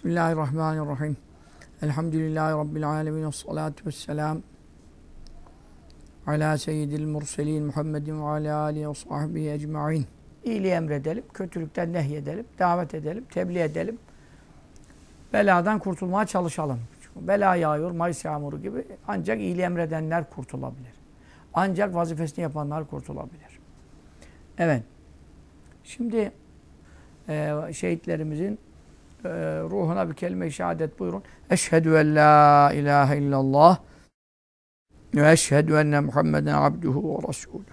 Bismillahirrahmanirrahim. Elhamdülillahi Rabbil alemin. Esselatu vesselam. Ala seyyidil murselin Muhammedin ve ala alihi ve sahbihi ecma'in. İyiliği emredelim, kötülükten nehyedelim, davet edelim, tebliğ edelim. Beladan kurtulmaya çalışalım. Çünkü bela yağıyor, Mayıs yağmuru gibi. Ancak iyiliği emredenler kurtulabilir. Ancak vazifesini yapanlar kurtulabilir. Evet. Şimdi şehitlerimizin ruhuna bir kelime-i şehadet buyurun. Eşhedü en la ilahe illallah ve eşhedü enne Muhammeden abduhu ve resuluhu.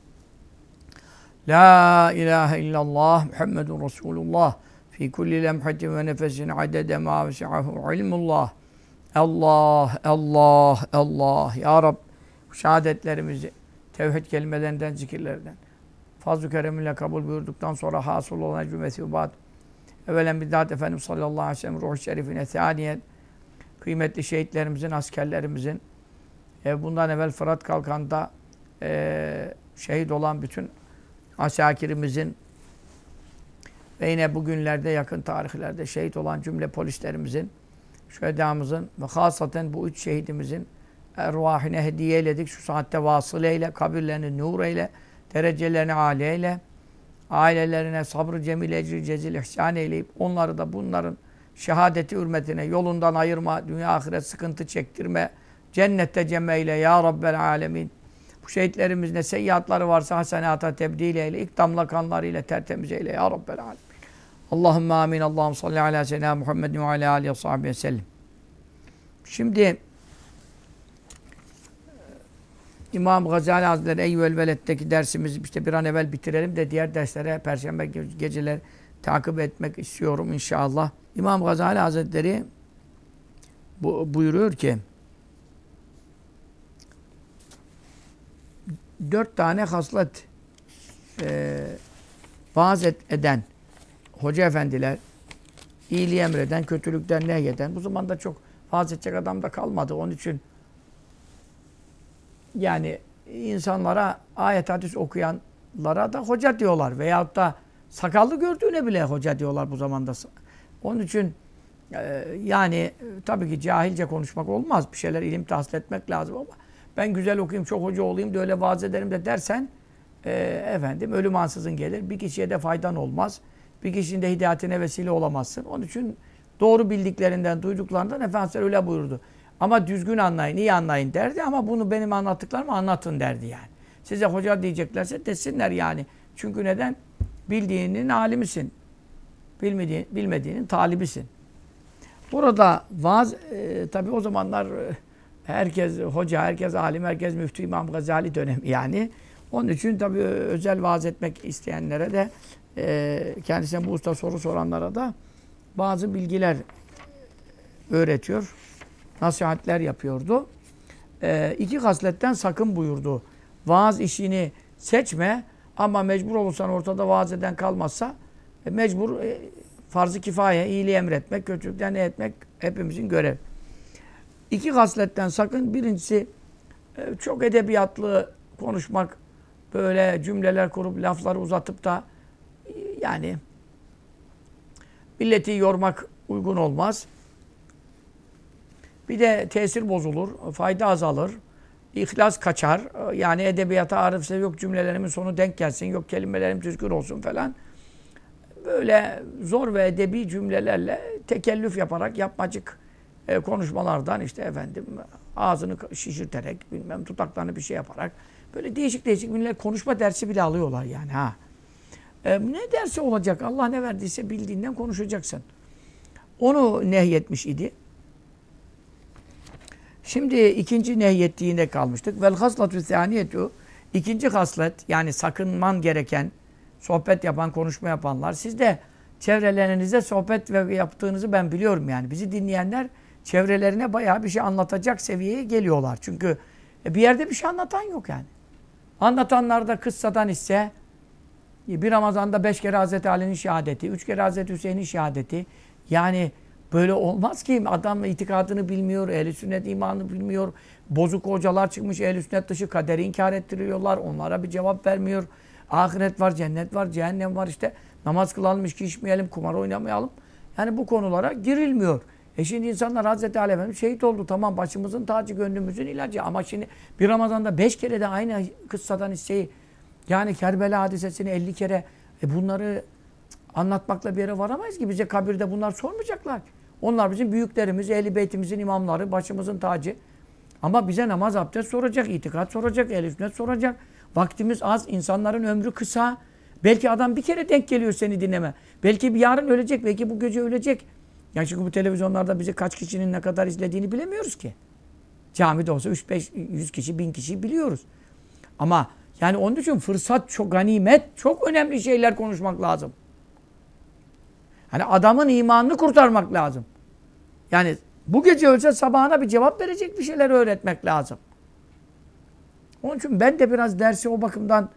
La ilahe illallah Muhammedun Resulullah fi kulli lemhatin ve nefesin adede ma vesi'ahu ilmullah. Allah, Allah, Allah. Ya Rab, şehadetlerimizi tevhid kelimelerinden, zikirlerden fazl-ı kereminle kabul buyurduktan sonra hasıl olan cümlesi bat. Evvelen bizzat Efendimiz sallallahu aleyhi ve sellem ruh-u şerifine, thaniyen kıymetli şehitlerimizin, askerlerimizin, bundan evvel Fırat Kalkan'da şehit olan bütün asakirimizin ve yine bugünlerde, yakın tarihlerde şehit olan cümle polislerimizin, şühedamızın ve hasaten bu üç şehidimizin ervahine hediye eyledik. Şu saatte vasıl eyle, kabirlerini nur eyle, derecelerini âli eyle, ailelerine sabrı cemil, ecri cezil ihsan eyleyip onları da bunların şehadeti hürmetine yolundan ayırma, dünya ahiret sıkıntı çektirme, cennette cem eyle ya Rabbel alemin. Bu şehitlerimiz ne seyyiatları varsa hasenata tebdil eyle, ilk damla kanlarıyla tertemiz eyle ya Rabbel alemin. Allahümme amin. Allahümme salli ala seyyidina Muhammedin ve ala alihi ve sahbihi sellem. Şimdi İmam Gazali Hazretleri Eyyüel Veled'deki dersimizi işte bir an evvel bitirelim de diğer derslere Perşembe geceleri takip etmek istiyorum inşallah. İmam Gazali Hazretleri buyuruyor ki 4 tane haslet vaaz eden hoca efendiler, iyiliği emreden, kötülükten nehyeden, bu zamanda çok vaaz edecek adam da kalmadı. Onun için yani insanlara ayet hadis okuyanlara da hoca diyorlar. Veyahut da sakallı gördüğüne bile hoca diyorlar bu zamanda. Onun için yani tabii ki cahilce konuşmak olmaz. Bir şeyler ilim tahsil etmek lazım ama ben güzel okuyayım, çok hoca olayım da öyle vaaz ederim de dersen efendim ölüm ansızın gelir. Bir kişiye de faydan olmaz. Bir kişinin de hidayetine vesile olamazsın. Onun için doğru bildiklerinden, duyduklarından Efendimiz öyle buyurdu. Ama düzgün anlayın, iyi anlayın derdi ama bunu benim anlattıklarımı anlatın derdi yani. Size hoca diyeceklerse desinler yani. Çünkü neden? Bildiğinin alimisin. Bilmediğinin talibisin. Burada vaaz, tabii o zamanlar herkes hoca, herkes alim, herkes müftü İmam Gazali dönemi yani. Onun için tabii özel vaaz etmek isteyenlere de kendisine bu usta soru soranlara da bazı bilgiler öğretiyor. Nasihatler yapıyordu. 2 hasletten sakın buyurdu. Vaaz işini seçme ama mecbur olursan ortada vaaz eden kalmazsa mecbur farz-ı kifaye, iyiliği emretmek, kötülükten ne etmek hepimizin görevi. 2 hasletten sakın. Birincisi çok edebiyatlı konuşmak, böyle cümleler kurup lafları uzatıp da yani milleti yormak uygun olmaz. Bir de tesir bozulur, fayda azalır, ihlas kaçar. Yani edebiyata arifse yok cümlelerimin sonu denk gelsin, yok kelimelerim düzgün olsun falan. Böyle zor ve edebi cümlelerle tekellüf yaparak, yapmacık konuşmalardan işte efendim ağzını şişirterek, bilmem tutaklarını bir şey yaparak böyle değişik değişik millet konuşma dersi bile alıyorlar yani ha. Ne dersi olacak? Allah ne verdiyse bildiğinden konuşacaksın. Onu nehyetmiş idi. Şimdi ikinci nehyettiğinde kalmıştık. Vel hasletü thaniyetu. İkinci haslet yani sakınman gereken sohbet yapan, konuşma yapanlar. Siz de çevrelerinize sohbet ve yaptığınızı ben biliyorum yani. Bizi dinleyenler çevrelerine bayağı bir şey anlatacak seviyeye geliyorlar. Çünkü bir yerde bir şey anlatan yok yani. Anlatanlar da kıssadan ise bir Ramazan'da 5 kere Hazreti Ali'nin şehadeti, 3 kere Hazreti Hüseyin'in şehadeti. Yani böyle olmaz ki. Adam itikadını bilmiyor, ehl-i sünnet imanını bilmiyor. Bozuk hocalar çıkmış, ehl-i sünnet dışı kaderi inkar ettiriyorlar. Onlara bir cevap vermiyor. Ahiret var, cennet var, cehennem var işte. Namaz kılalım, içki içmeyelim, kumar oynamayalım. Yani bu konulara girilmiyor. Şimdi insanlar Hazreti Ali Efendimiz şehit oldu. Tamam, başımızın tacı, gönlümüzün ilacı. Ama şimdi bir Ramazan'da 5 kere de aynı kıssadan hisseyi, yani Kerbela hadisesini 50 kere bunları anlatmakla bir yere varamayız ki. Bize kabirde bunlar sormayacaklar. Onlar bizim büyüklerimiz, Ehl-i Beytimizin imamları, başımızın tacı. Ama bize namaz, abdest soracak, itikat soracak, ehl-i sünnet soracak. Vaktimiz az, insanların ömrü kısa. Belki adam bir kere denk geliyor seni dinleme. Belki bir yarın ölecek, belki bu gece ölecek. Yani çünkü bu televizyonlarda bizi kaç kişinin ne kadar izlediğini bilemiyoruz ki. Camide olsa 3-5-100 kişi, 1000 kişi biliyoruz. Ama yani onun için fırsat çok, ganimet, çok önemli şeyler konuşmak lazım. Hani adamın imanını kurtarmak lazım. Yani bu gece ölse sabahına bir cevap verecek bir şeyler öğretmek lazım. Onun için ben de biraz dersi o bakımdan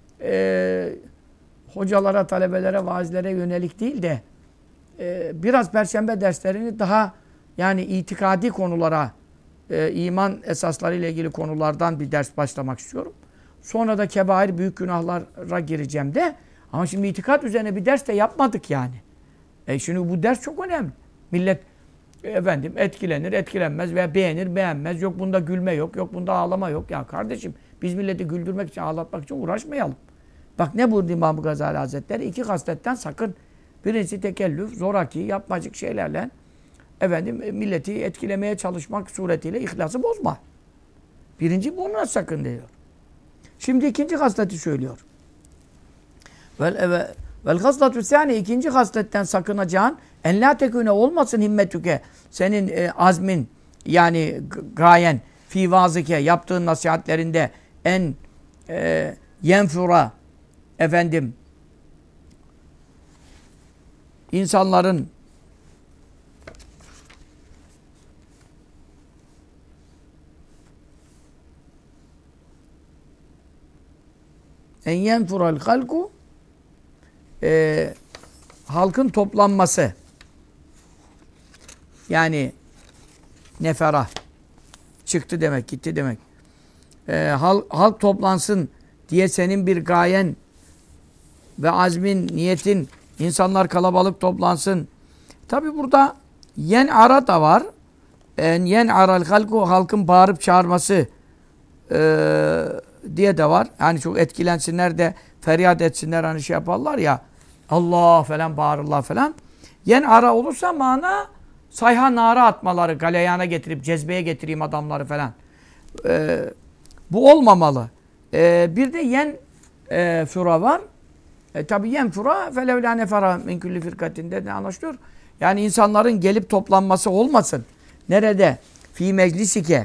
hocalara, talebelere, vaazilere yönelik değil de biraz perşembe derslerini daha yani itikadi konulara, iman esasları ile ilgili konulardan bir ders başlamak istiyorum. Sonra da kebair, büyük günahlara gireceğim de. Ama şimdi itikat üzerine bir ders de yapmadık yani. Şimdi bu ders çok önemli. Millet etkilenir, etkilenmez veya beğenir, beğenmez. Yok bunda gülme yok, yok bunda ağlama yok. Ya kardeşim biz milleti güldürmek için, ağlatmak için uğraşmayalım. Bak ne buyurdu İmam Gazali Hazretleri? 2 hasletten sakın. Birincisi tekellüf, zoraki, yapmacık şeylerle milleti etkilemeye çalışmak suretiyle ihlası bozma. Birinci bundan sakın diyor. Şimdi ikinci hasleti söylüyor. Vel hasletü sâni, ikinci hasletten sakınacağın en la tekûne olmasın himmetüke, senin azmin yani gayen fi vazike, yaptığın nasihatlerinde en yenfura insanların en yenfural halku halkın toplanması, yani nefera çıktı demek, gitti demek. Halk toplansın diye senin bir gayen ve azmin, niyetin, insanlar kalabalık toplansın. Tabi burada yen ara da var. Yen aral halku, halkın bağırıp çağırması diye de var. Hani çok etkilensinler de feryat etsinler, hani şey yaparlar ya, Allah falan bağırırlar falan. Yen ara olursa mana sayha nara atmaları, galeyana getirip cezbeye getireyim adamları falan. Bu olmamalı. Bir de yen fura var. Tabi yen fura felevla nefera min kulli firkatinde de anlaşılıyor. Yani insanların gelip toplanması olmasın. Nerede? Fi meclisike.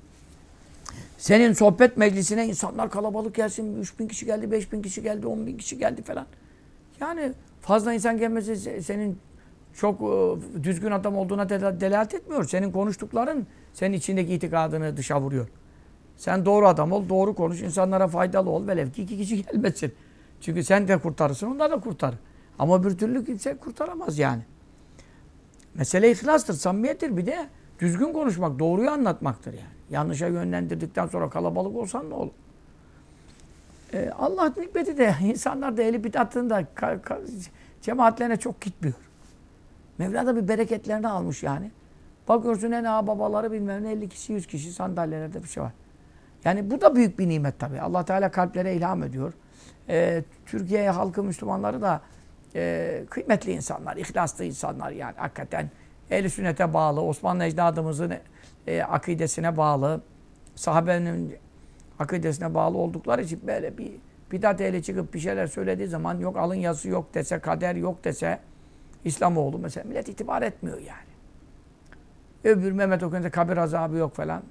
Senin sohbet meclisine insanlar kalabalık gelsin. 3000 kişi geldi, 5000 kişi geldi, 10.000 kişi geldi falan. Yani fazla insan gelmesi senin çok düzgün adam olduğuna delalet etmiyor. Senin konuştukların senin içindeki itikadını dışa vuruyor. Sen doğru adam ol, doğru konuş, insanlara faydalı ol. Velev ki 2 kişi gelmesin. Çünkü sen de kurtarırsın, onlar da kurtarır. Ama bir türlü kimse kurtaramaz yani. Mesele ihlastır, samimiyettir. Bir de düzgün konuşmak, doğruyu anlatmaktır yani. Yanlışa yönlendirdikten sonra kalabalık olsan ne olur? Allah'ın hikmeti de insanlar da eli bidatında cemaatlerine çok gitmiyor. Mevla da bir bereketlerini almış yani. Bakıyorsun en ağa babaları bilmem ne 50 kişi 100 kişi sandalyelerde bir şey var. Yani bu da büyük bir nimet tabii. Allah Teala kalplere ilham ediyor. Türkiye halkı Müslümanları da kıymetli insanlar, ihlaslı insanlar yani hakikaten ehl-i sünnete bağlı, Osmanlı ecdadımızın akidesine bağlı, sahabenin akidesine bağlı oldukları için böyle bir bidat ehli çıkıp bir şeyler söylediği zaman yok alın yazısı yok dese, kader yok dese, İslamoğlu mesela millet itibar etmiyor yani. Öbür Mehmet Okuyunca kabir azabı yok falan.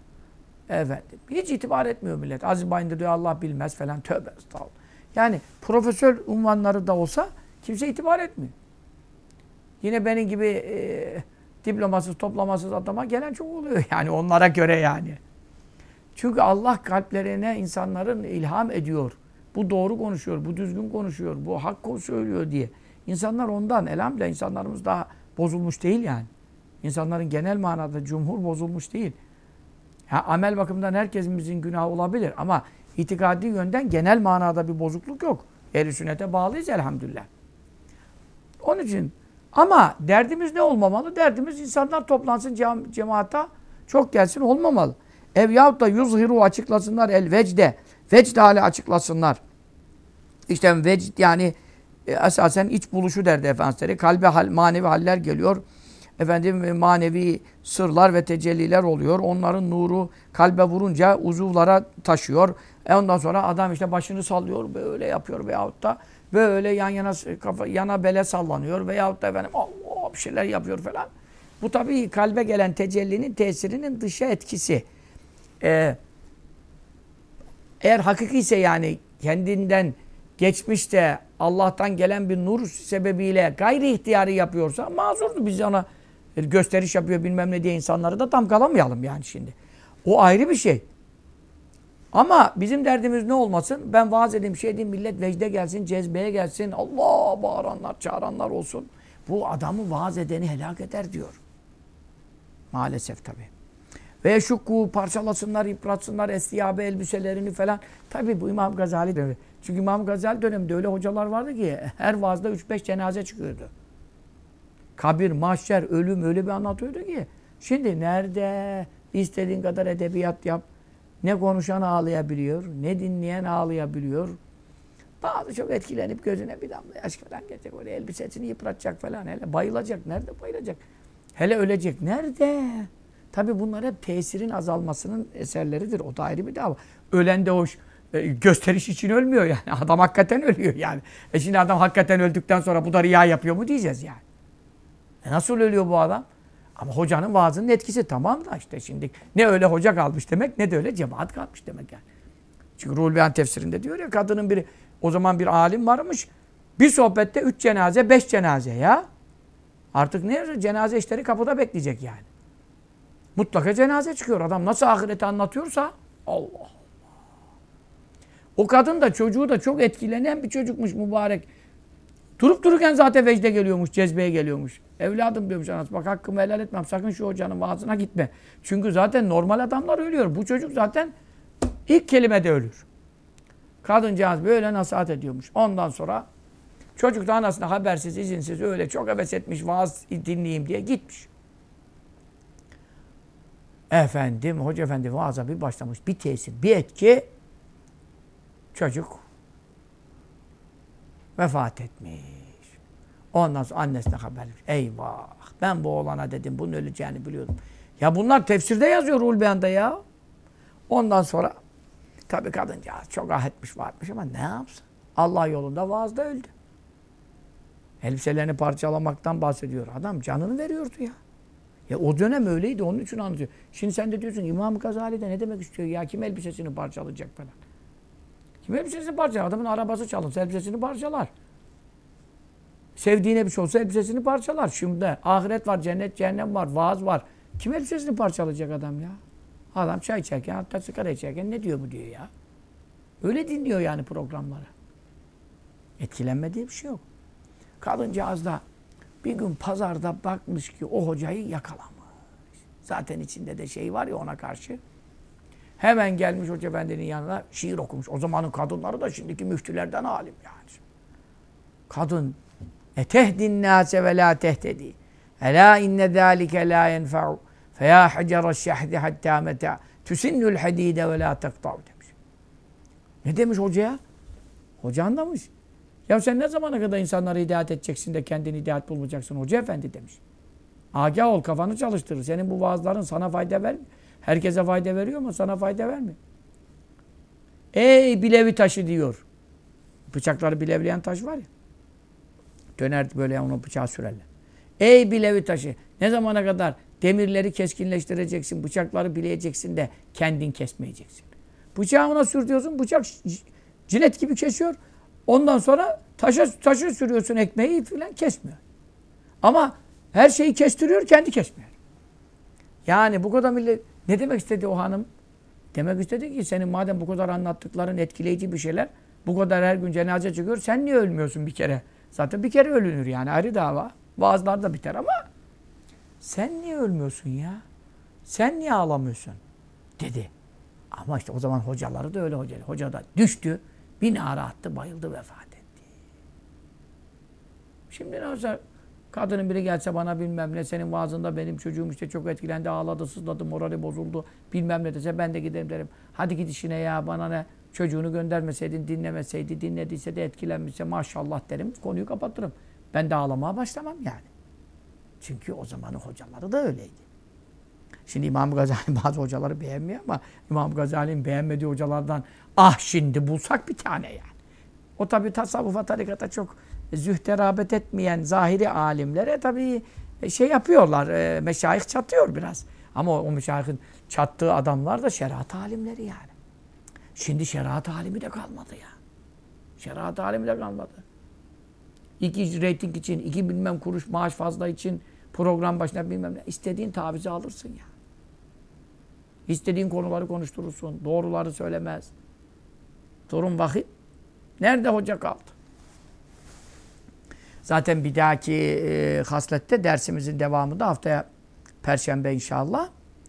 Hiç itibar etmiyor millet. Aziz Bayındır diyor Allah bilmez falan. Tövbe estağfurullah. Yani profesör unvanları da olsa kimse itibar etmiyor. Yine benim gibi diplomasız, toplamasız adama gelen çok oluyor. Yani onlara göre yani. Çünkü Allah kalplerine insanların ilham ediyor. Bu doğru konuşuyor, bu düzgün konuşuyor, bu hak söylüyor diye. İnsanlar ondan, elhamdülillah insanlarımız daha bozulmuş değil yani. İnsanların genel manada cumhur bozulmuş değil. Amel bakımından herkesimizin günahı olabilir ama itikadi yönden genel manada bir bozukluk yok. Ehl-i sünnete bağlıyız elhamdülillah. Onun için Ama derdimiz ne olmamalı? Derdimiz insanlar toplansın cemaata çok gelsin olmamalı. Ev yahut da yuzhiru açıklasınlar el vecde. Vecd hali açıklasınlar. İşte vecd yani esasen iç buluşu derdi Efendimiz. Kalbe manevi haller geliyor. Efendim manevi sırlar ve tecelliler oluyor. Onların nuru kalbe vurunca uzuvlara taşıyor. Ondan sonra adam işte başını sallıyor, böyle yapıyor veyahut da böyle yana bele sallanıyor veyahut da efendim Allah bir şeyler yapıyor falan. Bu tabii kalbe gelen tecellinin tesirinin dışa etkisi. Eğer hakiki ise yani kendinden geçmiş de Allah'tan gelen bir nur sebebiyle gayri ihtiyari yapıyorsa mazurdu. Biz ona gösteriş yapıyor bilmem ne diye insanları da damgalamayalım yani şimdi. O ayrı bir şey. Ama bizim derdimiz ne olmasın? Ben vaaz edeyim, şey diyeyim, millet vecde gelsin, cezbeye gelsin, Allah bağıranlar, çağıranlar olsun. Bu adamı vaaz edeni helak eder diyor. Maalesef tabii. Ve şukku parçalasınlar, yıpratsınlar, estiyabe elbiselerini falan. Tabii bu İmam Gazali dönemi. Çünkü İmam Gazali döneminde öyle hocalar vardı ki her vaazda 3-5 cenaze çıkıyordu. Kabir, mahşer, ölüm öyle bir anlatıyordu ki. Şimdi nerede istediğin kadar edebiyat yap. Ne konuşan ağlayabiliyor, ne dinleyen ağlayabiliyor. Bazı çok etkilenip gözüne bir damla yaş falan gelecek. Öyle elbisesini yıpratacak falan. Hele bayılacak. Nerede bayılacak? Hele ölecek. Nerede? Tabii bunlar hep tesirin azalmasının eserleridir. O da ayrı bir dava. Ölen de hoş. Gösteriş için ölmüyor yani. Adam hakikaten ölüyor yani. Şimdi adam hakikaten öldükten sonra bu da riya yapıyor mu diyeceğiz yani. Nasıl ölüyor bu adam? Ama hocanın vaazının etkisi tamam da işte şimdi ne öyle hoca kalmış demek ne de öyle cemaat kalmış demek yani. Çünkü Ruhul Beyan tefsirinde diyor ya kadının biri o zaman bir alim varmış. Bir sohbette 3 cenaze 5 cenaze ya. Artık ne cenaze işleri kapıda bekleyecek yani. Mutlaka cenaze çıkıyor. Adam nasıl ahireti anlatıyorsa Allah Allah. O kadın da çocuğu da çok etkilenen bir çocukmuş mübarek. Durup dururken zaten vecde geliyormuş, cezbeye geliyormuş. Evladım diyormuş anası, bak hakkımı helal etmem, sakın şu hocanın vaazına gitme. Çünkü zaten normal adamlar ölüyor. Bu çocuk zaten ilk kelimede ölür. Kadıncağız böyle nasihat ediyormuş. Ondan sonra çocuk da anasına habersiz, izinsiz öyle çok heves etmiş, vaaz dinleyeyim diye gitmiş. Efendim, hoca efendi vaaza bir başlamış, bir tesir, bir etki. Çocuk vefat etmiş. Ondan sonra annesine haber vermiş. Eyvah! Ben bu oğlana dedim bunun öleceğini biliyordum. Ya bunlar tefsirde yazıyor Ruhul Beyan'da ya. Ondan sonra tabii kadıncağız çok ah etmiş vaatmiş ama ne yapsın? Allah yolunda vaazda öldü. Elbiselerini parçalamaktan bahsediyor. Adam canını veriyordu ya. Ya o dönem öyleydi onun için anlatıyor. Şimdi sen de diyorsun İmam Gazali de ne demek istiyor ya? Kim elbisesini parçalayacak falan? Kim elbisesini parçalar? Adamın arabası çalınsa elbisesini parçalar. Sevdiğine bir şey olsa elbisesini parçalar. Şimdi ahiret var, cennet, cehennem var, vaaz var. Kim elbisesini parçalayacak adam ya? Adam çay içerken, hatta sigara içerken ne diyor bu diyor ya. Öyle dinliyor yani programları. Etkilenmediği bir şey yok. Kadıncağız da bir gün pazarda bakmış ki o hocayı yakalamış. Zaten içinde de şey var ya ona karşı. Hemen gelmiş Hoca Efendi'nin yanına şiir okumuş. O zamanın kadınları da şimdiki müftülerden alim yani. Kadın etehdin nâse ve lâ tehtedî. Elâ inne zâlike lâ yenfe'u. Feyâ hacerâ şehdi hattâ metâ. Tüsinnül hadîde ve lâ tektâv demiş. Ne demiş hocaya? Hoca anlamış. Ya sen ne zamana kadar insanları hidayet edeceksin de kendini hidayet bulmayacaksın Hoca Efendi demiş. Agah ol, kafanı çalıştırır. Senin bu vaazların sana fayda vermiyor. Herkese fayda veriyor ama sana fayda vermiyor. Ey bilevi taşı diyor. Bıçakları bilevleyen taş var ya. Döner böyle onu bıçağı sürerler. Ey bilevi taşı. Ne zamana kadar demirleri keskinleştireceksin, bıçakları bileyeceksin de kendin kesmeyeceksin. Bıçağı ona sürtüyorsun, bıçak cilet gibi kesiyor. Ondan sonra taşı sürüyorsun ekmeği falan kesmiyor. Ama her şeyi kestiriyor, kendi kesmiyor. Yani bu kadar millet... Ne demek istedi o hanım? Demek istedi ki senin madem bu kadar anlattıkların etkileyici bir şeyler, bu kadar her gün cenaze çıkıyor, sen niye ölmüyorsun bir kere? Zaten bir kere ölünür yani ayrı dava. Vaazlar da biter ama sen niye ölmüyorsun ya? Sen niye ağlamıyorsun? Dedi. Ama işte o zaman hocaları da öyle hocalar. Hoca da düştü, bir nara attı, bayıldı, vefat etti. Şimdi ne olsa Kadının biri gelse bana bilmem ne, senin vaazında benim çocuğum işte çok etkilendi, ağladı, sızladı, morali bozuldu, bilmem ne dese ben de giderim derim. Hadi git işine ya, bana ne, çocuğunu göndermeseydin, dinlemeseydi, dinlediyse de etkilenmişse maşallah derim, konuyu kapatırım. Ben de ağlamaya başlamam yani. Çünkü o zamanın hocaları da öyleydi. Şimdi İmam Gazali bazı hocaları beğenmiyor ama İmam Gazali'nin beğenmediği hocalardan şimdi bulsak bir tane yani. O tabi tasavvufa, tarikata çok zühde rağbet etmeyen zahiri alimlere tabi şey yapıyorlar, meşayih çatıyor biraz. Ama o meşayihin çattığı adamlar da şeriat alimleri yani. Şimdi şeriat alimi de kalmadı ya. Şeriat alimi de kalmadı. 2 reyting için, 2 bilmem kuruş maaş fazla için program başına bilmem ne. İstediğin tavizi alırsın ya. İstediğin konuları konuşturursun. Doğruları söylemez. Durum vakit. Nerede hoca kaldı? Zaten bir dahaki haslette dersimizin devamında haftaya Perşembe inşallah.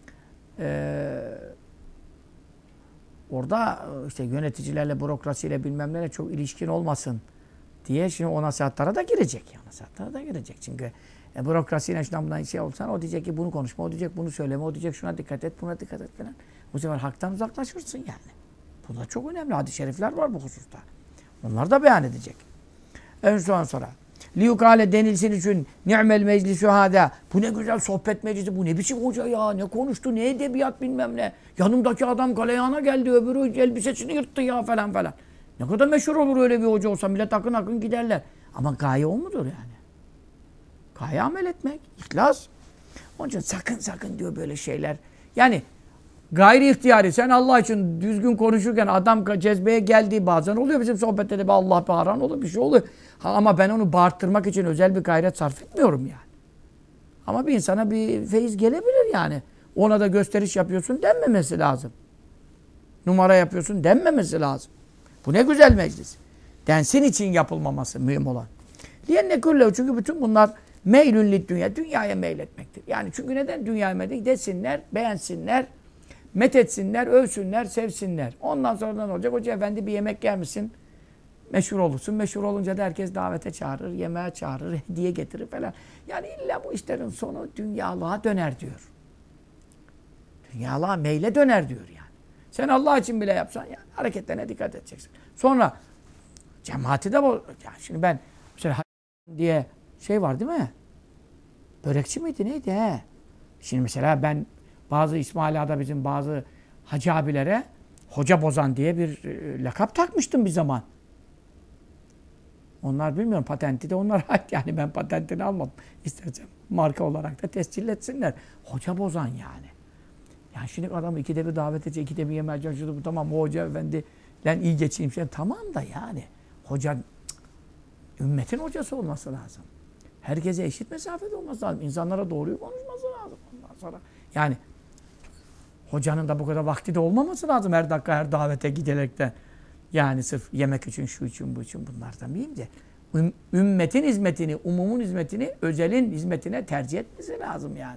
Orada işte yöneticilerle, bürokrasiyle bilmem neyle çok ilişkin olmasın diye şimdi o nasihatlara da girecek. O nasihatlara da girecek. Çünkü bürokrasiyle şundan bundan şey olsan o diyecek ki bunu konuşma, o diyecek bunu söyleme, o diyecek şuna dikkat et, buna dikkat et falan. Bu sefer haktan uzaklaşırsın yani. Bu da çok önemli. Hadis-i şerifler var bu hususta. Onlar da beyan edecek. En sonra liyukale denilsin için ni'mel meclisü hâdâ. Bu ne güzel sohbet meclisi, bu ne biçim hoca ya, ne konuştu, ne edebiyat bilmem ne. Yanımdaki adam galeyana geldi, öbürü elbisesini yırttı ya falan falan. Ne kadar meşhur olur öyle bir hoca olsa, millet akın akın giderler. Ama gaye o mudur yani? Gaye amel etmek, ihlas. Onun için sakın diyor böyle şeyler. Yani gayri ihtiyari, sen Allah için düzgün konuşurken adam cezbeye geldiği bazen oluyor bizim sohbette de Allah bağıran olur, bir şey oluyor. Ama ben onu bağırttırmak için özel bir gayret sarf etmiyorum yani. Ama bir insana bir feyiz gelebilir yani. Ona da gösteriş yapıyorsun denmemesi lazım. Numara yapıyorsun denmemesi lazım. Bu ne güzel meclis. Densin için yapılmaması mühim olan. Liyenne kullehu, çünkü bütün bunlar meylün lid dünya. Dünyaya meyletmektir. Yani çünkü neden dünyaya meyletmek? Desinler, beğensinler, methetsinler, övsünler, sevsinler. Ondan sonra ne olacak? Hoca efendi bir yemek yer misin? Meşhur olursun. Meşhur olunca da herkes davete çağırır, yemeğe çağırır, hediye getirir falan. Yani illa bu işlerin sonu dünyalığa döner diyor. Dünyalığa meyle döner diyor yani. Sen Allah için bile yapsan yani hareketlerine dikkat edeceksin. Sonra cemaati de bu. Yani şimdi ben mesela diye şey var değil mi? Börekçi miydi neydi he? Şimdi mesela ben bazı İsmaila'da bizim bazı hacı abilere hoca bozan diye bir lakap takmıştım bir zaman. Onlar bilmiyorum, patenti de onlara ait yani, ben patentini almadım. İstersen marka olarak da tescil etsinler. Hoca bozan yani. Yani şimdi adam ikide bir davet edecek, ikide bir yemeğe çalışıyordu. Bu tamam, o hoca efendi lan iyi geçeyim. Tamam da yani hoca ümmetin hocası olması lazım. Herkese eşit mesafede olması lazım. İnsanlara doğruyu konuşması lazım. Ondan sonra yani hocanın da bu kadar vakti de olmaması lazım her dakika her davete giderekten. Yani sırf yemek için, şu için, bu için bunlardan mühim de ümmetin hizmetini, umumun hizmetini özelin hizmetine tercih etmesi lazım yani.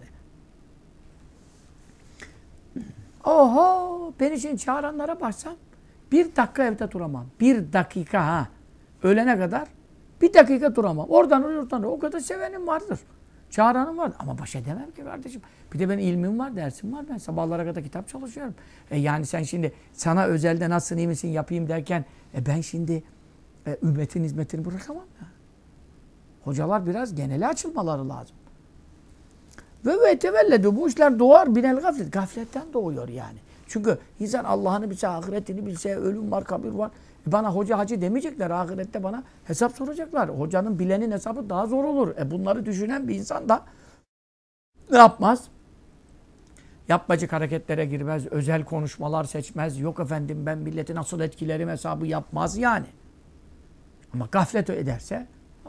Oho! Beni için çağıranlara baksam 1 dakika evde duramam. 1 dakika ha. Ölene kadar 1 dakika duramam. Oradan oraya. O kadar sevenim vardır. Çağıranım vardır. Ama baş edemem ki kardeşim. Bir de benim ilmim var, dersim var. Ben sabahlara kadar kitap çalışıyorum. Yani sen şimdi sana özelde nasılsın, iyi misin yapayım derken ben şimdi ümmetin hizmetini bırakamam ya. Hocalar biraz genele açılmaları lazım. Ve tevelledu, bu işler doğar binel gaflet. Gafletten doğuyor yani. Çünkü insan Allah'ını bilse, ahiretini bilse, ölüm var, kabir var. Bana hoca hacı demeyecekler. Ahirette bana hesap soracaklar. Hocanın bilenin hesabı daha zor olur. Bunları düşünen bir insan da ne yapmaz? Yapmacık hareketlere girmez. Özel konuşmalar seçmez. Yok efendim ben milleti nasıl etkilerim hesabı yapmaz yani. Ama gaflet ederse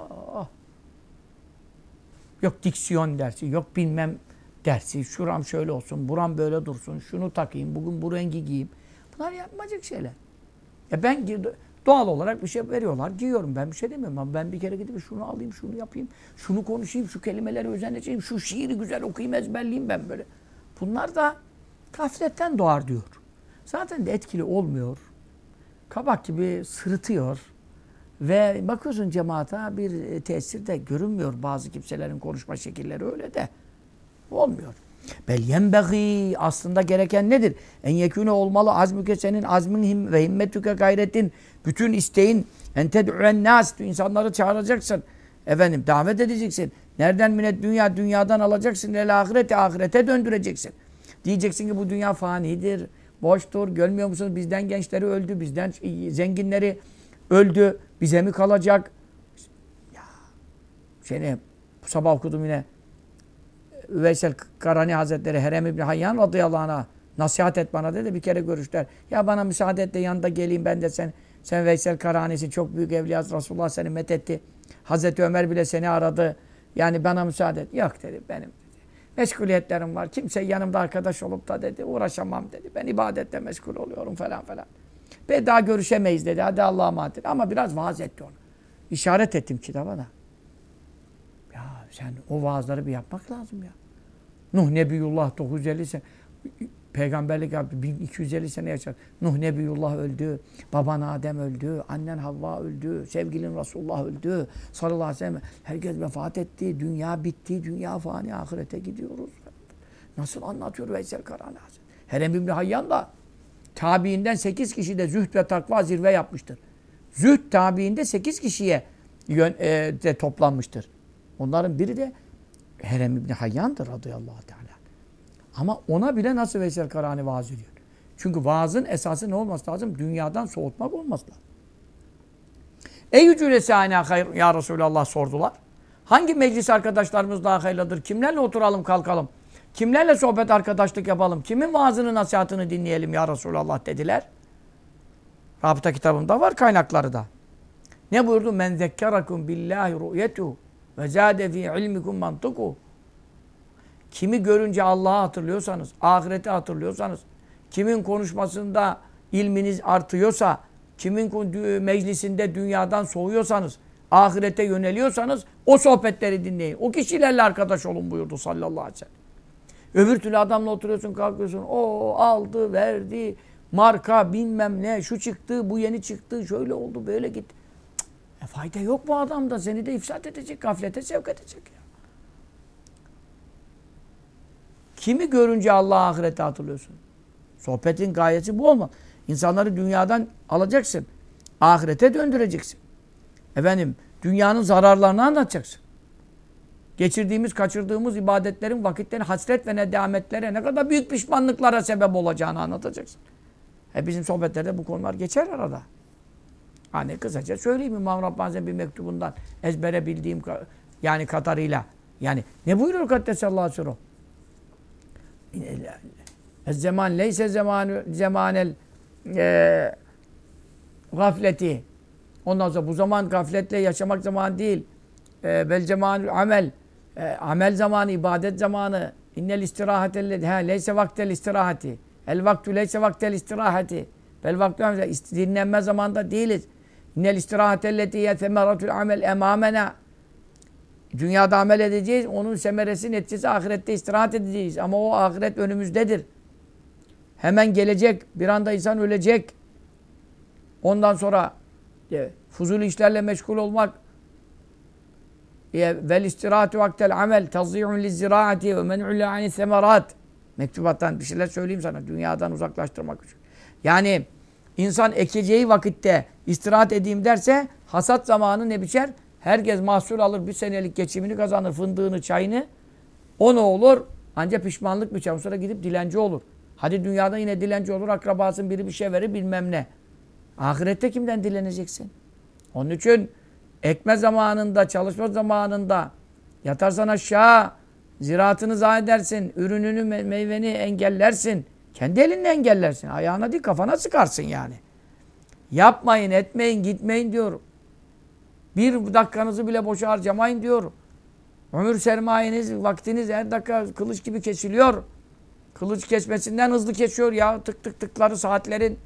yok diksiyon dersi, yok bilmem dersi, şuram şöyle olsun, buram böyle dursun, şunu takayım, bugün bu rengi giyeyim. Bunlar yapmacık şeyler. Ben doğal olarak bir şey veriyorlar, giyiyorum. Ben bir şey demiyorum ama ben bir kere gidip şunu alayım, şunu yapayım, şunu konuşayım, şu kelimeleri özeneceğim, şu şiiri güzel okuyayım, ezberleyeyim ben böyle. Bunlar da gafletten doğar diyor. Zaten de etkili olmuyor. Kabak gibi sırıtıyor. Ve bakıyorsun cemaata bir tesir de görünmüyor. Bazı kimselerin konuşma şekilleri öyle de olmuyor. Bel yenbeği aslında gereken nedir? En yekûne olmalı azmüke senin azmin ve himmetüke gayretin bütün isteğin en ted'uen nas insanları çağıracaksın. Efendim davet edeceksin. Nereden minet dünya dünyadan alacaksın el ahirete ahirete döndüreceksin. Diyeceksin ki bu dünya fanidir, boştur. Görmüyor musunuz? Bizden gençleri öldü, bizden zenginleri öldü. Bize mi kalacak? Ya bu sabah okudum yine Veysel Karani Hazretleri Herem İbni Hayyan radıyallahu anh'a nasihat et bana dedi. Bir kere görüşler. Ya bana müsaade et de yanında geleyim ben de sen Veysel Karani'sin. Çok büyük evliyaz. Resulullah seni methetti. Hazreti Ömer bile seni aradı. Yani bana müsaade et. Yok dedi benim dedi. Meşguliyetlerim var. Kimse yanımda arkadaş olup da dedi uğraşamam dedi. Ben ibadette meşgul oluyorum falan falan. Ve daha görüşemeyiz dedi. Hadi Allah'a emanet. Ama biraz vaaz etti onu. İşaret ettim kitaba da. Ya sen o vaazları bir yapmak lazım ya. Nuh Nebiyullah 950 sene. Peygamberlik yaptı. 1250 sene yaşadı. Nuh Nebiyullah öldü. Baban Adem öldü. Annen Havva öldü. Sevgilin Resulullah öldü. Sallallahu aleyhi ve sellem. Herkes vefat etti. Dünya bitti. Dünya fani. Ahirete gidiyoruz. Nasıl anlatıyor Veysel Karani Hazretleri? Herem İbni Hayyan da tabiinden 8 kişi de zühd ve takva zirve yapmıştır. Zühd tabiinde 8 kişiye de toplanmıştır. Onların biri de Herem İbni Hayyan'dır radıyallahu teala. Ama ona bile nasıl Veysel Karani vaaz ediyor? Çünkü vaazın esası ne olması lazım? Dünyadan soğutmak olması lazım. Ey cülesâne hayr ya Resulallah sordular. Hangi meclis arkadaşlarımız daha hayırlıdır? Kimlerle oturalım kalkalım? Kimlerle sohbet arkadaşlık yapalım? Kimin vaazını nasihatını dinleyelim ya Resulallah dediler. Rabıta kitabımda var kaynakları da. Ne buyurdu? Men zekkerakum billahi ru'yetu ve zâde fî ilmikum mantuku. Kimi görünce Allah'ı hatırlıyorsanız, ahireti hatırlıyorsanız, kimin konuşmasında ilminiz artıyorsa, kimin meclisinde dünyadan soğuyorsanız, ahirete yöneliyorsanız o sohbetleri dinleyin. O kişilerle arkadaş olun buyurdu sallallahu aleyhi ve sellem. Öbür türlü adamla oturuyorsun, kalkıyorsun. O aldı, verdi, marka bilmem ne, şu çıktı, bu yeni çıktı, şöyle oldu, böyle gitti. Fayda yok bu adamda. Seni de ifsad edecek, gaflete sevk edecek ya. Kimi görünce Allah'a ahirete hatırlıyorsun? Sohbetin gayesi bu olma. İnsanları dünyadan alacaksın. Ahirete döndüreceksin. Efendim, dünyanın zararlarını anlatacaksın. Geçirdiğimiz, kaçırdığımız ibadetlerin, vakitlerin hasret ve nedametlere ne kadar büyük pişmanlıklara sebep olacağını anlatacaksın. Bizim sohbetlerde bu konular geçer arada. Hani kısaca söyleyeyim İmam Rabbani'nin bir mektubundan ezbere bildiğim yani kadarıyla. Yani ne buyuruyor Kaddesallahu sirruh? Zaman leyse zamanel gafleti. Ondan sonra bu zaman gafletle yaşamak zamanı değil. Bel zamanul amel. Amel zamanı, ibadet zamanı. İnnel istirahate leyse vaktel istirahati. El vaktu leyse vaktel istirahati. Bel vaktu dinlenme zamanında değiliz. İnnel istirahate semeratul amel emamena. Dünyada amel edeceğiz. Onun semeresi, neticesi ahirette istirahat edeceğiz. Ama o ahiret önümüzdedir. Hemen gelecek. Bir anda insan ölecek. Ondan sonra fuzul işlerle meşgul olmak vel istirahatu vaktel amel tazî'un lizziraati ve men'ul ani semerat. Mektubattan bir şeyler söyleyeyim sana. Dünyadan uzaklaştırmak için. Yani insan ekeceği vakitte istirahat edeyim derse hasat zamanı ne biçer? Herkes mahsul alır, bir senelik geçimini kazanır, fındığını, çayını. O ne olur? Ancak pişmanlık biçer. O sonra gidip dilenci olur. Hadi dünyada yine dilenci olur, akrabasın biri bir şey verir bilmem ne. Ahirette kimden dileneceksin? Onun için ekme zamanında, çalışma zamanında yatarsan aşağı, ziraatını zayi edersin, ürününü, meyveni engellersin. Kendi elinle engellersin. Ayağına değil, kafana sıkarsın yani. Yapmayın, etmeyin, gitmeyin diyor. Bir dakikanızı bile boşa harcamayın diyor. Ömür sermayeniz, vaktiniz her dakika kılıç gibi kesiliyor. Kılıç kesmesinden hızlı kesiyor ya. Tık tık tıkları saatlerin.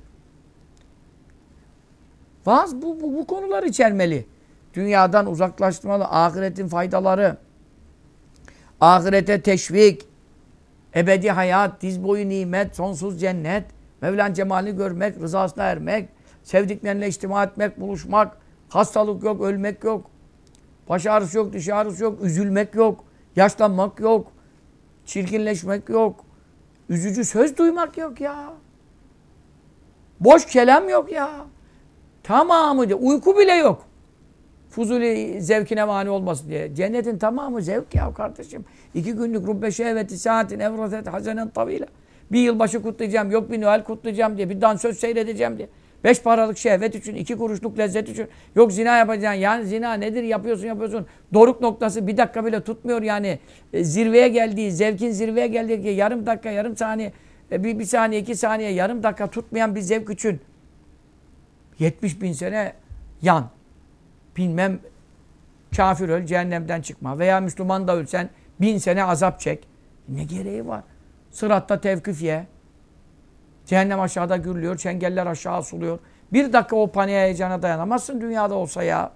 Vaaz bu konular içermeli. Dünyadan uzaklaştırmalı. Ahiretin faydaları. Ahirete teşvik. Ebedi hayat, diz boyu nimet, sonsuz cennet. Mevla'nın cemalini görmek, rızasına ermek. Sevdiklerinle içtima etmek, buluşmak. Hastalık yok, ölmek yok. Baş ağrısı yok, diş ağrısı yok, üzülmek yok, yaşlanmak yok, çirkinleşmek yok. Üzücü söz duymak yok ya. Boş kelam yok ya. Tamamı de, uyku bile yok. Fuzuli zevkine mani olmasın diye. Cennetin tamamı zevk ya kardeşim. 2 günlük rubbe şehveti saatin evraset hazenen tavile. Bir yılbaşı kutlayacağım, yok bir Noel kutlayacağım diye, bir dansöz seyredeceğim diye. 5 paralık şehvet için, 2 kuruşluk lezzet için. Yok zina yapacaksın. Yani zina nedir? Yapıyorsun. Doruk noktası bir dakika bile tutmuyor yani. Zirveye geldiği, zevkin zirveye geldiği yarım dakika, yarım saniye, bir saniye, 2 saniye, yarım dakika tutmayan bir zevk için 70 bin sene yan. Bilmem kafir öl, cehennemden çıkma. Veya Müslüman da ölsen 1000 sene azap çek. Ne gereği var? Sıratta tevkif ye. Cehennem aşağıda gürlüyor, çengeller aşağı asılıyor. Bir dakika o paniğe, heyecana dayanamazsın dünyada olsa ya.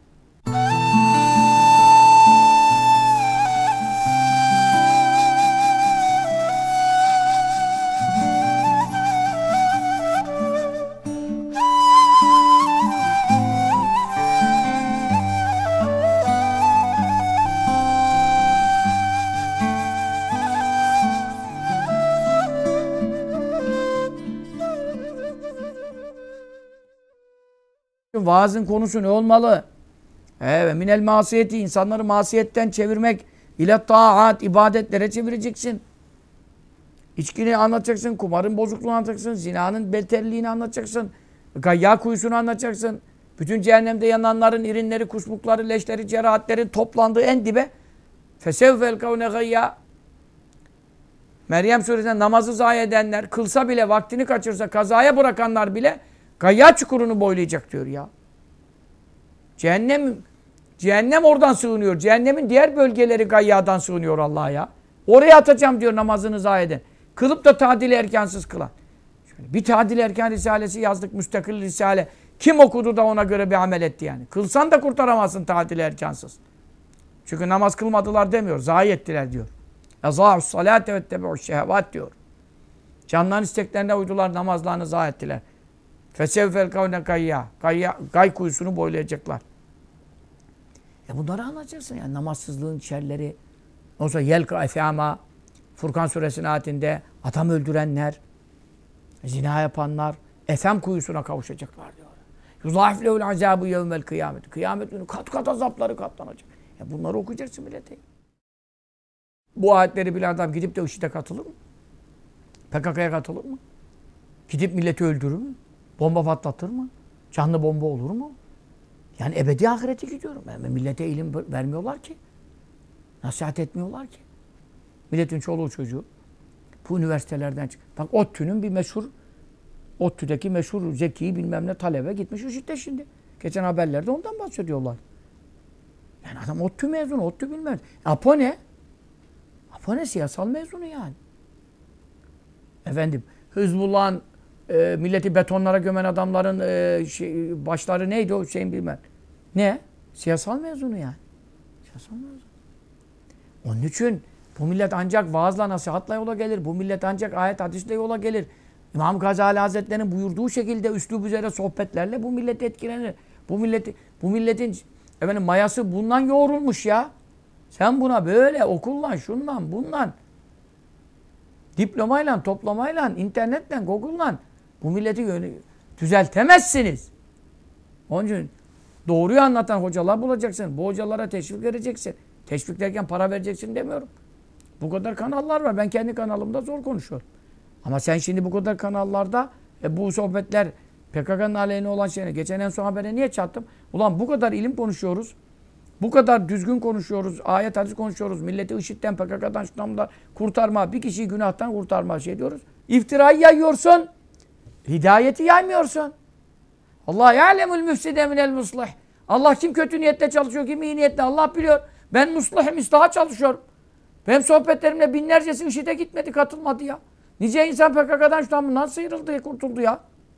Vaazın konusu ne olmalı? Evet, minel masiyeti, insanları masiyetten çevirmek, ile taat, ibadetlere çevireceksin. İçkini anlatacaksın, kumarın bozukluğunu anlatacaksın, zinanın beterliğini anlatacaksın, gayya kuyusunu anlatacaksın. Bütün cehennemde yananların irinleri, kusmukları, leşleri, cerahatleri toplandığı en dibe. Fesevvel kavne gayya. Meryem suresinde namazı zayi edenler, kılsa bile, vaktini kaçırsa, kazaya bırakanlar bile gayya çukurunu boylayacak diyor ya. Cehennem oradan sığınıyor. Cehennemin diğer bölgeleri gayyadan sığınıyor Allah'a ya. Oraya atacağım diyor namazını zayi eden. Kılıp da tadili erkansız kılan. Şöyle bir tadili erkan risalesi yazdık, müstakil risale. Kim okudu da ona göre bir amel etti yani. Kılsan da kurtaramazsın tadili erkansız. Çünkü namaz kılmadılar demiyor. Zayi ettiler diyor. Ezâ'us salâte ve tebe'u'ş şehevât diyor. Canların isteklerine uydular, namazlarını zayi ettiler. Fesevvel kavne gayya. Gay kuyusunu boylayacaklar. Bunları anlatacaksın yani namazsızlığın şerleri. Olsa yelka efâma. Furkan suresinin ayetinde adam öldürenler, zina yapanlar, efem kuyusuna kavuşacaklar diyor. Yuzâif lehul azâbu yevmel kıyamet. Kıyamet günü kat kat azapları katlanacak. Bunları okuyacaksın millete. Bu ayetleri bilen adam gidip de IŞİD'e katılır mı? PKK'ya katılır mı? Gidip milleti öldürür mü? Bomba patlatır mı? Canlı bomba olur mu? Yani ebedi ahirete gidiyorum. Yani millete ilim vermiyorlar ki. Nasihat etmiyorlar ki. Milletin çoluğu çocuğu bu üniversitelerden çık. Bak ODTÜ'nün bir meşhur, ODTÜ'deki meşhur zeki bilmem ne talebe gitmiş IŞİD'de şimdi. Geçen haberlerde ondan bahsediyorlar. Yani adam ODTÜ mezunu, ODTÜ bilmez. Apo ne? Apo ne? Siyasal mezunu yani. Efendim, Hizbullah'ın milleti betonlara gömen adamların başları neydi o Hüseyin bilmem. Ne? Siyasal mezunu yani. Siyasal mezunu. Onun için bu millet ancak vaazla, nasihatla yola gelir. Bu millet ancak ayet, hadisle yola gelir. İmam Gazali Hazretleri'nin buyurduğu şekilde üslûb üzere sohbetlerle bu millet etkilenir. Bu milletin efendim, mayası bundan yoğrulmuş ya. Sen buna böyle okullan, şundan, bundan, diplomayla, toplamayla, internetle, Google'la bu milleti düzeltemezsiniz. Onun için doğruyu anlatan hocalar bulacaksın. Bu hocalara teşvik vereceksin. Teşvik derken para vereceksin demiyorum. Bu kadar kanallar var. Ben kendi kanalımda zor konuşuyorum. Ama sen şimdi bu kadar kanallarda bu sohbetler PKK'nın aleyhine olan şeyine. Geçen en son habere niye çattım? Ulan bu kadar ilim konuşuyoruz. Bu kadar düzgün konuşuyoruz. Ayet hadis konuşuyoruz. Milleti IŞİD'den, PKK'dan, şundan kurtarma. Bir kişiyi günahtan kurtarma şey diyoruz. İftirayı yayıyorsun. Hidayeti yaymıyorsun. Allah ya'lemul müfside minel muslih. Allah kim kötü niyetle çalışıyor, kim iyi niyetle Allah biliyor. Ben muslihim, islaha çalışıyorum. Benim sohbetlerimle binlercesi IŞİD'e gitmedi, katılmadı ya. Nice insan PKK'dan şundan bundan sıyrıldı, kurtuldu ya.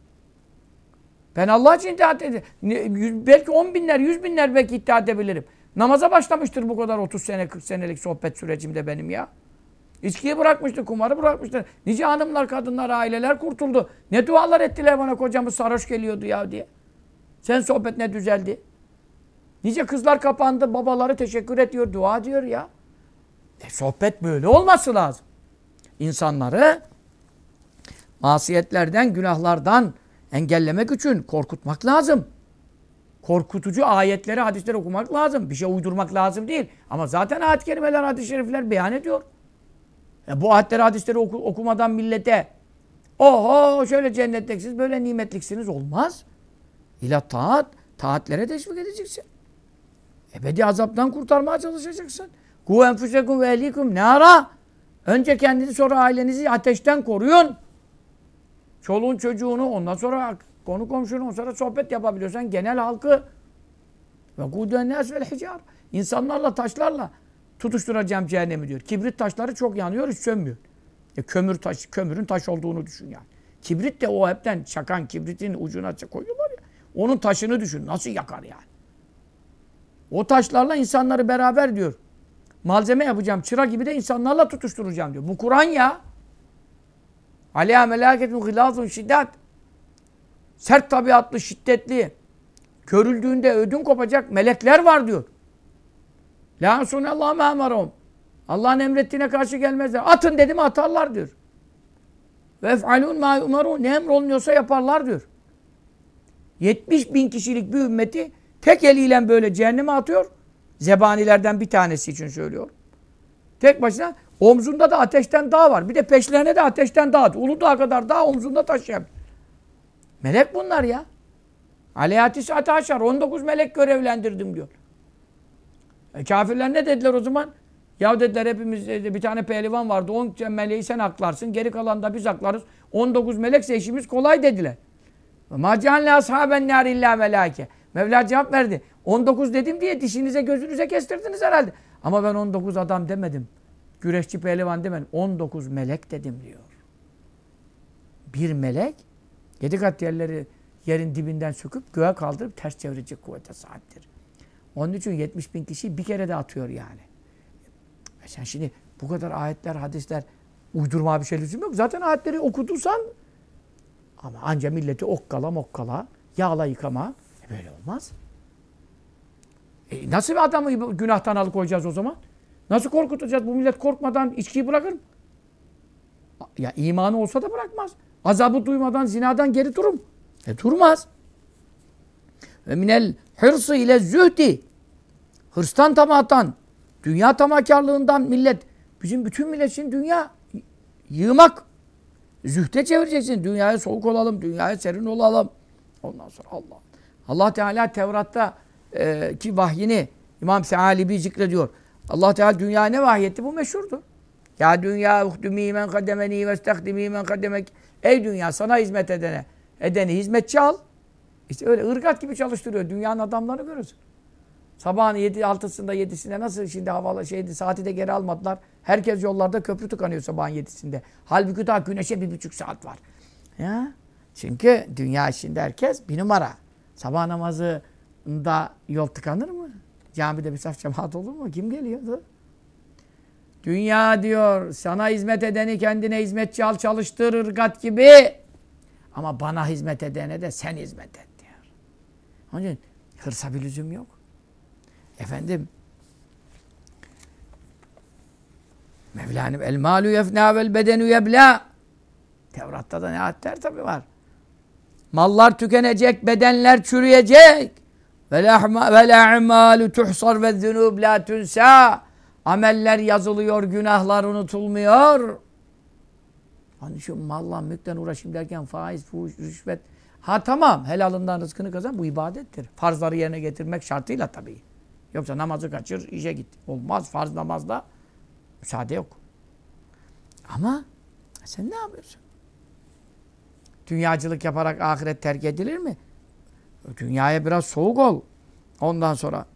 Ben Allah için iddia ediyorum. Belki 10 binler, 100 binler belki iddia edebilirim. Namaza başlamıştır bu kadar 30 sene, 40 senelik sohbet sürecimde benim ya. İçkiyi bırakmıştır, kumarı bırakmıştır. Nice hanımlar, kadınlar, aileler kurtuldu. Ne dualar ettiler bana, kocamız sarhoş geliyordu ya diye. Sen sohbet ne düzeldi? Nice kızlar kapandı, babaları teşekkür ediyor, dua diyor ya. Sohbet böyle olması lazım. İnsanları masiyetlerden, günahlardan engellemek için korkutmak lazım. Korkutucu ayetleri, hadisleri okumak lazım. Bir şey uydurmak lazım değil. Ama zaten ayet-i kerimeler, hadis-i şerifler beyan ediyor. Bu ayetleri, hadisleri okumadan millete oho şöyle cennetliksiniz, böyle nimetliksiniz olmaz. İla taat, taatlere teşvik edeceksin. Ebedi azaptan kurtarmaya çalışacaksın. Ku enfusekum ve ehlikum nara. Önce kendini sonra ailenizi ateşten koruyun. Çoluğun çocuğunu ondan sonra konu komşunu ondan sonra sohbet yapabiliyorsan genel halkı ve kuduen nas vel hicar. İnsanlarla taşlarla tutuşturacağım cehennemi diyor. Kibrit taşları çok yanıyor, hiç sönmüyor. Kömürün taş olduğunu düşün yani. Kibrit de o hepten çakan kibritin ucuna koyuyorlar ya. Onun taşını düşün. Nasıl yakar yani? O taşlarla insanları beraber diyor. Malzeme yapacağım. Çıra gibi de insanlarla tutuşturacağım diyor. Bu Kur'an ya. Aleyha melâketun gılâzun şiddet. Sert tabiatlı, şiddetli. Görüldüğünde ödün kopacak melekler var diyor. La yasunallâhu mâ emerahum. Allah'ın emrettiğine karşı gelmezler. Atın dedim atarlar diyor. Ve ef'alûn mâ yu'merûn. Ne emrolunuyorsa yaparlar diyor. 70.000 kişilik bir ümmeti tek eliyle böyle cehenneme atıyor. Zebanilerden bir tanesi için söylüyor. Tek başına omzunda da ateşten dağ var. Bir de peşlerine de ateşten dağ. Uludağ kadar dağ omzunda taşıyan. Melek bunlar ya. Aleyhatis ataşar. 19 melek görevlendirdim diyor. Kafirler ne dediler o zaman? Ya dediler hepimiz bir tane pehlivan vardı. 10 meleği sen aklarsın. Geri kalan da biz aklarız. 19 melekse işimiz kolay dediler. مَا جَعَلْنَا أَصْحَابَ النَّارِ اِلَّا مَلَائِكَ. Mevla cevap verdi. 19 dedim diye dişinize gözünüze kestirdiniz herhalde. Ama ben 19 adam demedim. Güreşçi pehlivan demedim. 19 melek dedim diyor. Bir melek 7 kat yerleri yerin dibinden söküp göğe kaldırıp ters çevirecek kuvvete sahiptir. Onun için 70.000 kişiyi bir kere de atıyor yani. Sen şimdi bu kadar ayetler, hadisler uydurma bir şey lüzum yok. Zaten ayetleri okuduysan ama anca milleti okkala, yağla yıkama. Böyle olmaz. Nasıl bir adamı günahtan alıkoyacağız o zaman? Nasıl korkutacağız? Bu millet korkmadan içkiyi bırakır mı? Ya imanı olsa da bırakmaz. Azabı duymadan zinadan geri durur mu? Durmaz. Ve minel hırsı ile zühdi. Hırstan tamahtan, dünya tamahkarlığından millet, bizim bütün millet için dünya yığmak. Zühde çevireceksin. Dünyaya soğuk olalım, dünyaya serin olalım. Ondan sonra Allah Teala Tevrat'ta ki vahyini İmam Sealibi zikrediyor. Allah Teala dünyaya ne vahyetti? Bu meşhurdur. Ya dünya uhdümî men kademeni ve istekdimî men kademek. Ey dünya sana hizmet edeni hizmetçi al. İşte öyle ırgat gibi çalıştırıyor. Dünyanın adamlarını görürsün. Sabahın 6'sında 7'sinde nasıl şimdi havalı saati de geri almadılar. Herkes yollarda köprü tıkanıyor sabahın 7'sinde. Halbuki daha güneşe 1,5 saat var. Ya. Çünkü dünya işinde herkes bir numara. Sabah namazında yol tıkanır mı? Camide bir saf cemaat olur mu? Kim geliyordu? Dünya diyor sana hizmet edeni kendine hizmetçi al çalıştır ırgat gibi. Ama bana hizmet edene de sen hizmet et diyor. Onun için hırsa bir lüzum yok. Efendim Mevla'nın el malu yefna vel bedenu yebla. Tevrat'ta da ne ayetler tabi var. Mallar tükenecek, bedenler çürüyecek. Vel a'malu tuhsar ve zunub la tunsa. Ameller yazılıyor, günahlar unutulmuyor. Hani şu malla mülkten uğraşayım derken faiz, fuhuş, rüşvet. Ha tamam, helalından rızkını kazan, bu ibadettir. Farzları yerine getirmek şartıyla tabii. Yoksa namazı kaçır, işe git. Olmaz, farz namazda müsaade yok. Ama sen ne yapıyorsun? Dünyacılık yaparak ahiret terk edilir mi? Dünyaya biraz soğuk ol. Ondan sonra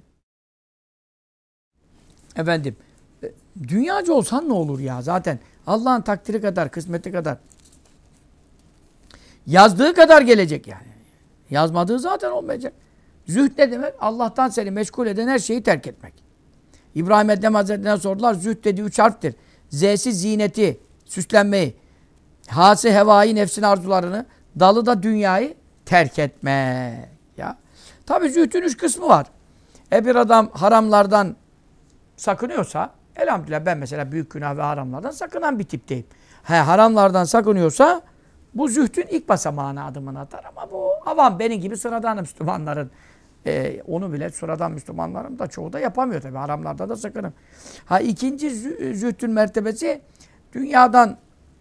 efendim dünyacı olsan ne olur ya? Zaten Allah'ın takdiri kadar, kısmeti kadar yazdığı kadar gelecek yani. Yazmadığı zaten olmayacak. Zühd ne demek? Allah'tan seni meşgul eden her şeyi terk etmek. İbrahim Ethem Hazretleri'ne sordular. Zühd dediği 3 harftir. Z'si zineti, süslenmeyi. H'si hevai, nefsin arzularını. Dalı da dünyayı terk etmek. Ya. Tabii zühdün 3 kısmı var. Bir adam haramlardan sakınıyorsa, elhamdülillah ben mesela büyük günah ve haramlardan sakınan bir tipteyim. Haramlardan sakınıyorsa bu zühdün ilk basamağına adımını atar ama bu avam benim gibi sıradan Müslümanların onu bile sıradan Müslümanların da çoğu da yapamıyor tabii. Haramlarda da sakınır. İkinci zühdün mertebesi dünyadan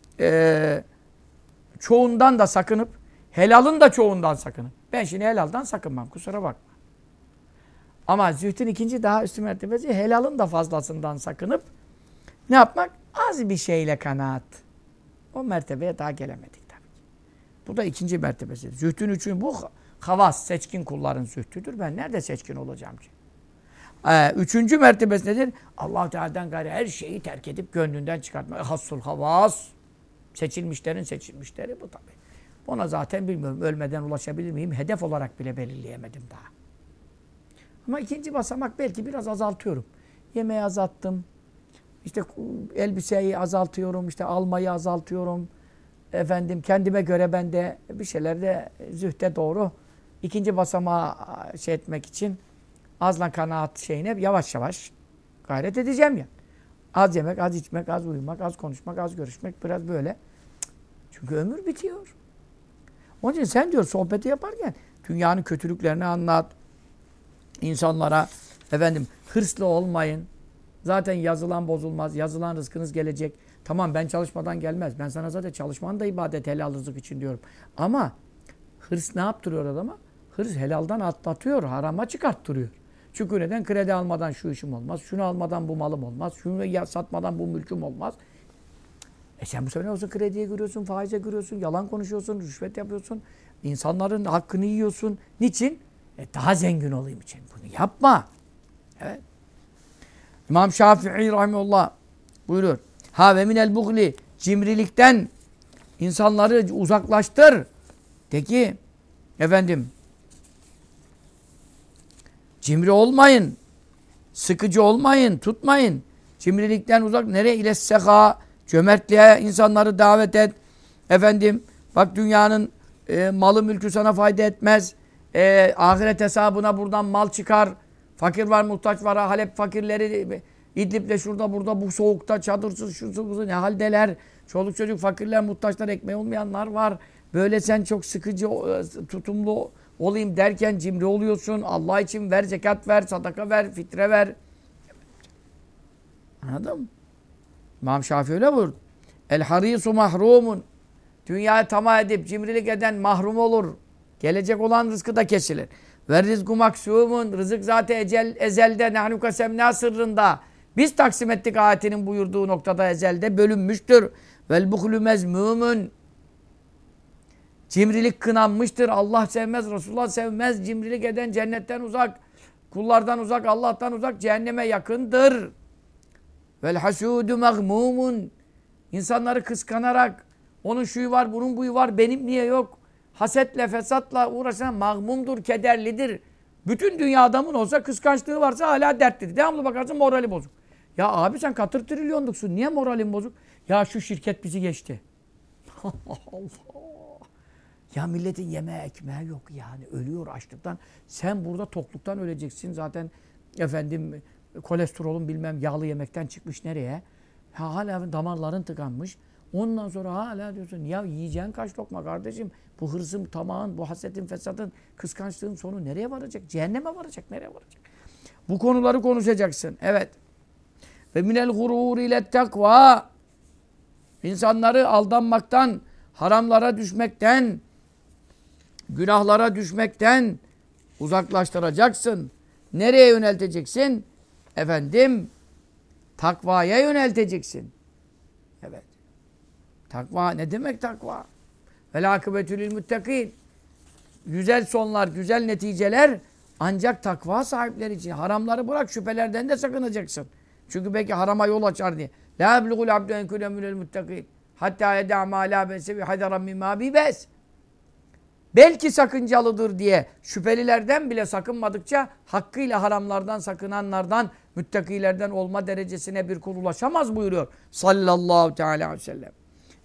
çoğundan da sakınıp helalın da çoğundan sakınıp. Ben şimdi helaldan sakınmam. Kusura bakma. Ama zühdün ikinci daha üstü mertebesi helalın da fazlasından sakınıp ne yapmak? Az bir şeyle kanaat. O mertebeye daha gelemedik tabii. Bu da ikinci mertebesi. Zühdün üçüncü bu havas, seçkin kulların zühdüdür. Ben nerede seçkin olacağım ki? Üçüncü mertebesi nedir? Allah-u Teala'dan gayrı her şeyi terk edip gönlünden çıkartmak. Hassul havas. Seçilmişlerin seçilmişleri bu tabii. Ona zaten bilmiyorum. Ölmeden ulaşabilir miyim? Hedef olarak bile belirleyemedim daha. Ama ikinci basamak belki biraz azaltıyorum. Yemeği azalttım. İşte elbiseyi azaltıyorum. İşte almayı azaltıyorum. Efendim kendime göre ben de bir şeylerde zühde doğru ikinci basamağı şey etmek için azla kanaat şeyine yavaş yavaş gayret edeceğim ya. Az yemek, az içmek, az uyumak, az konuşmak, az görüşmek biraz böyle. Çünkü ömür bitiyor. Onun için sen diyor sohbeti yaparken dünyanın kötülüklerini anlat. İnsanlara efendim hırslı olmayın. Zaten yazılan bozulmaz. Yazılan rızkınız gelecek. Tamam ben çalışmadan gelmez. Ben sana zaten çalışman da ibadet helal rızık için diyorum. Ama hırs ne yaptırıyor adama? Hırs helaldan atlatıyor. Harama çıkarttırıyor. Çünkü neden? Kredi almadan şu işim olmaz. Şunu almadan bu malım olmaz. Şunu satmadan bu mülküm olmaz. Sen bu sefer ne olsun? Krediye giriyorsun, faize giriyorsun, yalan konuşuyorsun, rüşvet yapıyorsun. İnsanların hakkını yiyorsun. Niçin? Daha zengin olayım için. Bunu yapma. Evet. İmam Şafii rahimehullah buyuruyor. Ve minel buhli cimrilikten insanları uzaklaştır. De ki efendim cimri olmayın. Sıkıcı olmayın. Tutmayın. Cimrilikten uzak. Nereye? İlesseha. Cömertliğe insanları davet et. Efendim bak dünyanın malı mülkü sana fayda etmez. Ahiret hesabına buradan mal çıkar. Fakir var, muhtaç var. Halep fakirleri İdlib'de şurada burada bu soğukta çadırsız şu ne haldeler. Çoluk çocuk fakirler, muhtaçlar, ekmeği olmayanlar var. Böyle sen çok sıkıcı, tutumlu olayım derken cimri oluyorsun. Allah için ver, zekat ver, sadaka ver, fitre ver. Anladın mı? İmam Şafii öyle buyurdu. El harisu mahrumun. Dünyayı tamah edip cimrilik eden mahrum olur. Gelecek olan rızkı da kesilir. Ve rizku maksumun. Rızık zaten ezelde nahnu kasemna sırrında. Biz taksim ettik ayetinin buyurduğu noktada ezelde bölünmüştür. Vel buhlu mezmumun. Cimrilik kınanmıştır. Allah sevmez, Resulullah sevmez. Cimrilik eden cennetten uzak, kullardan uzak, Allah'tan uzak, cehenneme yakındır. Vel hasudu mağmumun. İnsanları kıskanarak onun şuyu var, bunun buyu var, benim niye yok? Hasetle, fesatla uğraşan mağmumdur, kederlidir. Bütün dünya adamın olsa kıskançlığı varsa hala dertlidir. Devamlı bakarsın morali bozuk. Ya abi sen katır trilyonduksun. Niye moralin bozuk? Ya şu şirket bizi geçti. Allah. Ya milletin yemeği ekmeği yok yani. Ölüyor açlıktan. Sen burada tokluktan öleceksin. Zaten efendim kolesterolün bilmem yağlı yemekten çıkmış nereye? Ya hala damarların tıkanmış. Ondan sonra hala diyorsun ya yiyeceğin kaç lokma kardeşim? Bu hırsın, tamağın, bu hasetin, fesadın, kıskançlığın sonu nereye varacak? Cehenneme varacak. Nereye varacak? Bu konuları konuşacaksın. Evet. Ve minel gurur ile takva. İnsanları aldanmaktan, haramlara düşmekten, günahlara düşmekten uzaklaştıracaksın. Nereye yönelteceksin? Efendim, takvaya yönelteceksin. Evet. Takva ne demek takva? Vel akıbetü lil muttakin. Güzel sonlar, güzel neticeler ancak takva sahipleri için. Haramları bırak, şüphelerden de sakınacaksın. Çünkü belki harama yol açar diye. La yablugul abdu en kule minel muttakin. Hatta yed'a ma la bense bi hadaran mimma bi bes. Belki sakıncalıdır diye şüphelilerden bile sakınmadıkça hakkıyla haramlardan sakınanlardan, müttakilerden olma derecesine bir kul ulaşamaz buyuruyor sallallahu teala aleyhi ve sellem.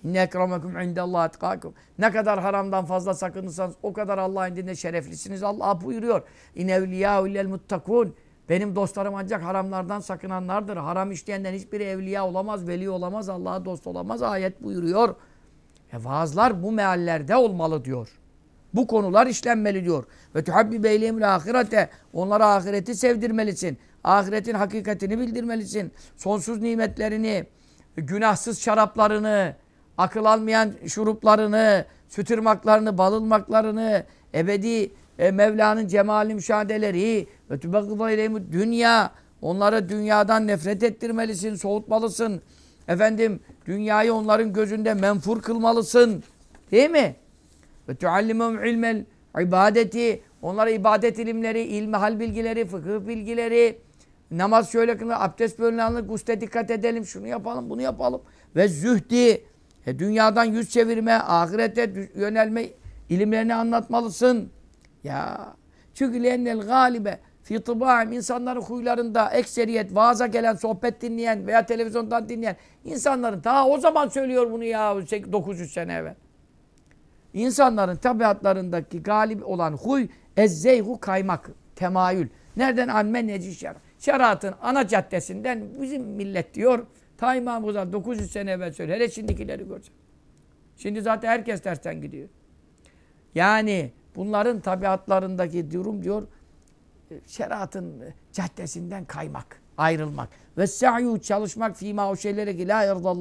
İnne ekremekum indellahi etkakum. Ne kadar haramdan fazla sakınırsanız o kadar Allah'ın indinde şereflisiniz. Allah buyuruyor. İnne evliyâhu illel muttakûn. Benim dostlarım ancak haramlardan sakınanlardır. Haram işleyenden hiçbiri evliya olamaz, veli olamaz, Allah'a dost olamaz. Ayet buyuruyor. Vaazlar bu meallerde olmalı diyor. Bu konular işlenmeli diyor. Ve tuhabbibe ileyhimul ahirete. Onlara ahireti sevdirmelisin. Ahiretin hakikatini bildirmelisin. Sonsuz nimetlerini, günahsız şaraplarını, akıl almayan şuruplarını, süt ırmaklarını, bal ırmaklarını, ebedi Mevla'nın cemali müşahedeleri ve tübeggıda ileyhimud dünya. Onlara dünyadan nefret ettirmelisin, soğutmalısın. Efendim, dünyayı onların gözünde menfur kılmalısın. Değil mi? Ve tuallimum ilmel ibadeti. Onlara ibadet ilimleri, ilmihal bilgileri, fıkıh bilgileri, namaz şöyle kılınır, abdest böyle alınır, gusle dikkat edelim, şunu yapalım, bunu yapalım. Ve zühdi, dünyadan yüz çevirme, ahirete yönelme ilimlerini anlatmalısın. Ya, çünkü lennel galibe fi tıbâim, insanların huylarında ekseriyet, vaaza gelen, sohbet dinleyen veya televizyondan dinleyen insanların, ta o zaman söylüyor bunu ya 900 sene evvel. İnsanların tabiatlarındaki galip olan huy, ezzeyhu kaymak, temayül. Nereden? Anme neci şer. Şeriatın ana caddesinden bizim millet diyor. Ta İmam-ı 900 sene evvel söylüyor. Hele şimdikileri göreceğim. Şimdi zaten herkes dersten gidiyor. Yani bunların tabiatlarındaki durum diyor, şeriatın caddesinden kaymak, ayrılmak. Ve sa'yu, çalışmak fîmâ, o şeylere ki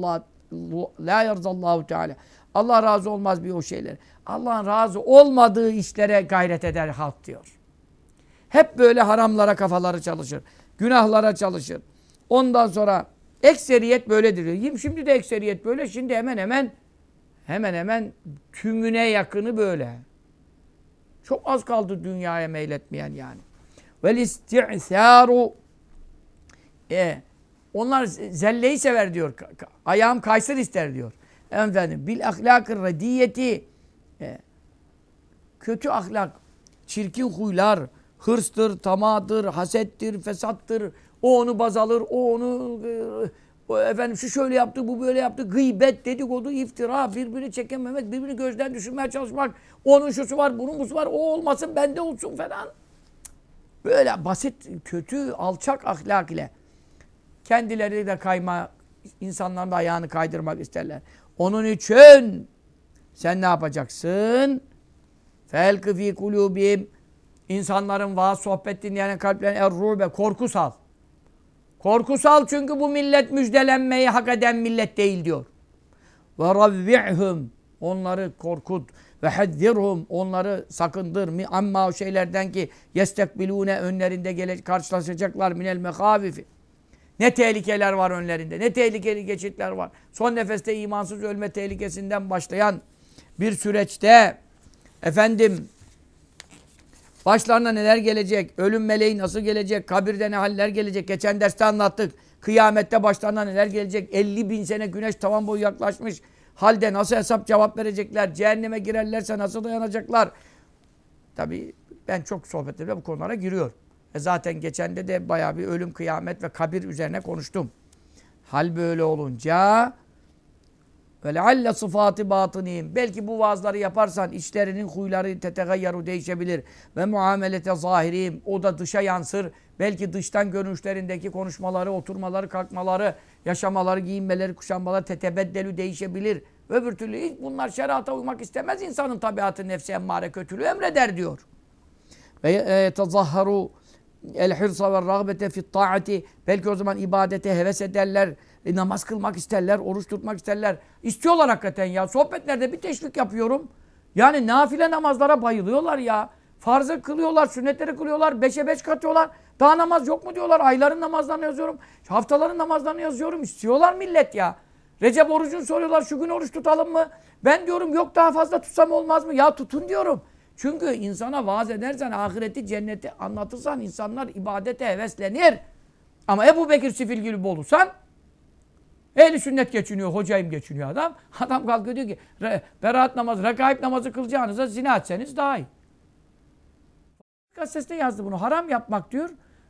la yerzallahu teâlâ. Allah razı olmaz bir o şeyler. Allah'ın razı olmadığı işlere gayret eder halk diyor. Hep böyle haramlara kafaları çalışır. Günahlara çalışır. Ondan sonra ekseriyet böyledir diyor. Şimdi de ekseriyet böyle. Şimdi hemen hemen tümüne yakını böyle. Çok az kaldı dünyaya meyletmeyen yani. Vel isti'sâru, onlar zelleyi sever diyor. Ayağım kaysın ister diyor. Efendim, bil ahlakır rediyeti, kötü ahlak, çirkin huylar, hırstır, tamadır, hasettir, fesattır. O onu baz alır, o onu efendim şu şöyle yaptı, bu böyle yaptı. Gıybet, dedikodu, iftira, birbirini çekememek, birbirini gözden düşürmeye çalışmak. Onun şusu var, bunun busu var, o olmasın, bende olsun falan. Böyle basit, kötü, alçak ahlak ile kendileri de kayma, insanların da ayağını kaydırmak isterler. Onun için sen ne yapacaksın? Felkı fî kulûbihim, insanların vaaz sohbet dinleyen kalplerine er-rûbe, korku sal. Korku sal, çünkü bu millet müjdelenmeyi hak eden millet değil diyor. Ve ravvi'hum, onları korkut. Ve hazzirhum, onları sakındır. Amma o şeylerden ki yestekbilûne, önlerinde karşılaşacaklar minel mekâvifi. Ne tehlikeler var önlerinde, ne tehlikeli geçitler var. Son nefeste imansız ölme tehlikesinden başlayan bir süreçte efendim başlarına neler gelecek, ölüm meleği nasıl gelecek, kabirde ne haller gelecek, geçen derste anlattık. Kıyamette başlarına neler gelecek, 50.000 sene güneş tavan boyu yaklaşmış halde nasıl hesap cevap verecekler, cehenneme girerlerse nasıl dayanacaklar. Tabii ben çok sohbetlerimde bu konulara giriyor. Zaten geçende de bayağı bir ölüm, kıyamet ve kabir üzerine konuştum. Hal böyle olunca ve lealle sıfatı batınîm, belki bu vaazları yaparsan içlerinin huyları tetegayyaru, değişebilir. Ve muamelete zahirîm, o da dışa yansır. Belki dıştan görünüşlerindeki konuşmaları, oturmaları, kalkmaları, yaşamaları, giyinmeleri, kuşanmaları tetebeddelü, değişebilir. Öbür türlü hiç bunlar şerata uymak istemez. İnsanın tabiatı nefsi emmare, kötülüğü emreder diyor. Ve tezahharu el-hırsa ve rağbete fit taati, belki o zaman ibadete heves ederler, namaz kılmak isterler, oruç tutmak isterler. İstiyorlar hakikaten ya. Sohbetlerde bir teşvik yapıyorum. Yani nafile namazlara bayılıyorlar ya. Farzı kılıyorlar, sünnetleri kılıyorlar, 5'e 5 katıyorlar. Daha namaz yok mu diyorlar. Ayların namazlarını yazıyorum. Haftaların namazlarını yazıyorum. İstiyorlar millet ya. Recep orucunu soruyorlar. Şu gün oruç tutalım mı? Ben diyorum yok, daha fazla tutsam olmaz mı? Ya tutun diyorum. Çünkü insana vaaz edersen, ahireti, cenneti anlatırsan insanlar ibadete heveslenir. Ama Ebu Bekir Sifil gibi olursan, ehli sünnet geçiniyor, hocayım geçiniyor adam. Adam kalkıyor diyor ki, beraat namazı, rekaip namazı kılacağınıza zina etseniz daha iyi. Gazetesinde yazdı bunu. Haram yapmak diyor,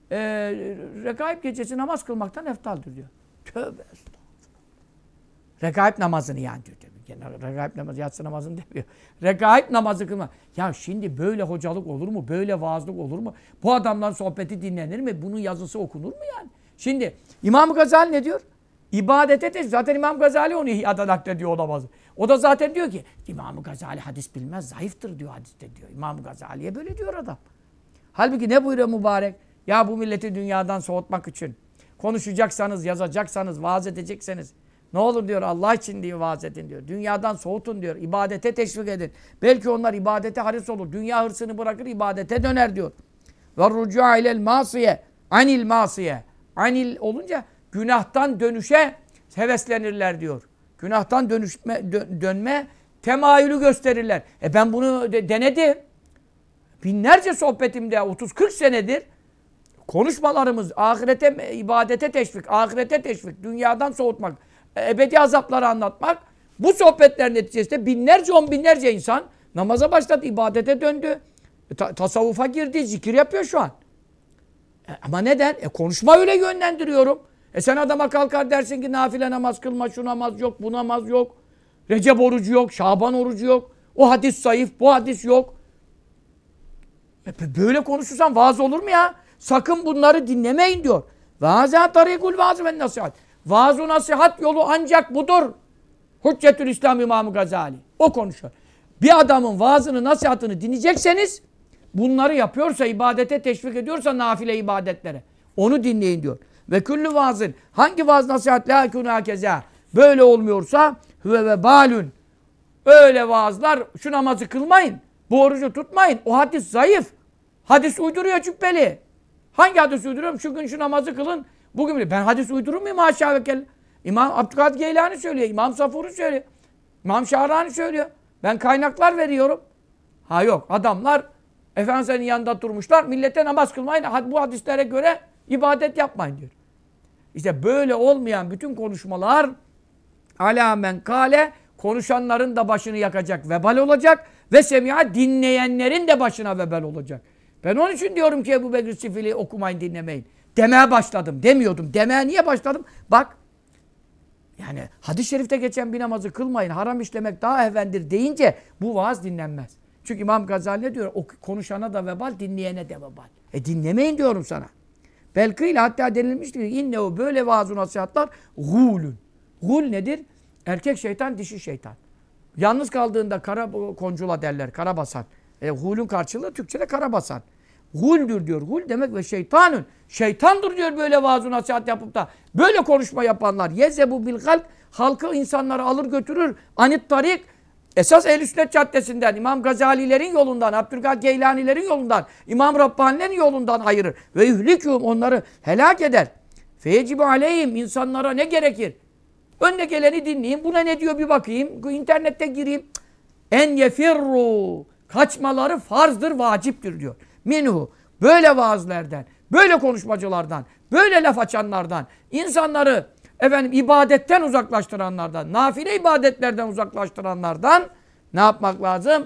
rekaip gecesi namaz kılmaktan eftaldir diyor. Tövbe estağfurullah. Rekaip namazını yani diyor. Regaib namazı, yatsı namazını demiyor. Regaib namazı kılma. Ya şimdi böyle hocalık olur mu? Böyle vaazlık olur mu? Bu adamdan sohbeti dinlenir mi? Bunun yazısı okunur mu yani? Şimdi İmam Gazali ne diyor? İbadete de zaten İmam Gazali onu İhya'da naklediyor o namazı. O da zaten diyor ki İmam Gazali hadis bilmez, zayıftır diyor hadiste diyor. İmam Gazali'ye böyle diyor adam. Halbuki ne buyuruyor mübarek? Ya bu milleti dünyadan soğutmak için konuşacaksanız, yazacaksanız, vaaz edecekseniz ne olur diyor Allah için diyor vaaz edin diyor. Dünyadan soğutun diyor. İbadete teşvik edin. Belki onlar ibadete haris olur. Dünya hırsını bırakır ibadete döner diyor. Ve rucu'a ilel masiye anil masiye. Anil olunca günahtan dönüşe heveslenirler diyor. Günahtan dönme temayülü gösterirler. Ben bunu denedim. Binlerce sohbetimde 30-40 senedir konuşmalarımız ahirete, ibadete teşvik, ahirete teşvik, dünyadan soğutmak, ebedi azapları anlatmak. Bu sohbetler neticesinde binlerce, on binlerce insan namaza başladı, ibadete döndü. Tasavvufa girdi, zikir yapıyor şu an. Ama neden? Konuşma öyle yönlendiriyorum. Sen adama kalkar dersin ki nafile namaz kılma, şu namaz yok, bu namaz yok. Recep orucu yok, Şaban orucu yok. O hadis zayıf, bu hadis yok. Böyle konuşursan vaaz olur mu ya? Sakın bunları dinlemeyin diyor. Vaazâ tarîkul vaaz ve nasihat. Vaaz-ı nasihat yolu ancak budur. Hüccetül İslam İmam Gazali. O konuşuyor. Bir adamın vaazını, nasihatını dinleyecekseniz bunları yapıyorsa, ibadete teşvik ediyorsa nafile ibadetlere. Onu dinleyin diyor. Ve küllü vaazın. Hangi vaaz nasihat la kûnâ kezâ. Böyle olmuyorsa hüve ve balün. Öyle vaazlar şu namazı kılmayın. Bu orucu tutmayın. O hadis zayıf. Hadis uyduruyor cübbeli. Hangi hadis uyduruyorum? Şu gün şu namazı kılın. Bugün bile. Ben hadis uydurur muyum? Haşa ve kelle. İmam Abdülkadir Geylani söylüyor. İmam Safuri söylüyor. İmam Şahrani söylüyor. Ben kaynaklar veriyorum. Ha yok. Adamlar Efendimiz'in yanında durmuşlar. Millete namaz kılmayın. Bu hadislere göre ibadet yapmayın diyor. İşte böyle olmayan bütün konuşmalar alâ men kâle konuşanların da başını yakacak, vebal olacak ve semiha dinleyenlerin de başına vebal olacak. Ben onun için diyorum ki Ebu Bekir Sifili okumayın, dinlemeyin. Demeye başladım. Demiyordum. Demeye niye başladım? Bak. Yani hadis-i şerifte geçen bir namazı kılmayın, haram işlemek daha evvendir deyince bu vaaz dinlenmez. Çünkü İmam Gazali ne diyor? O konuşana da vebal, dinleyene de vebal. Dinlemeyin diyorum sana. Belki hatta denilmiştir ki innehu böyle vaaz-ı nasihatlar gûlün. Gûl nedir? Erkek şeytan, dişi şeytan. Yalnız kaldığında kara koncula derler, karabasan. Gûlün karşılığı Türkçe'de karabasan. Gûldür diyor. Gûl demek ve şeytanın. Şeytandır diyor böyle vaaz-ı nasihat yapıp da böyle konuşma yapanlar. Yezebu bil halk. Halkı, insanları alır götürür. Anit tarik. Esas Ehl-i Sünnet Caddesi'nden, İmam Gazalilerin yolundan, Abdülkadir Geylanilerin yolundan, İmam Rabbanilerin yolundan ayırır. Ve yuhlikûm onları helak eder. Feyecibu aleyhim insanlara ne gerekir? Önüne geleni dinleyeyim. Buna ne diyor bir bakayım. İnternette gireyim. En yefirru. Kaçmaları farzdır, vaciptir diyor. Minhu. Böyle vaazlerden, böyle konuşmacılardan, böyle laf açanlardan, insanları ibadetten uzaklaştıranlardan, nafile ibadetlerden uzaklaştıranlardan ne yapmak lazım?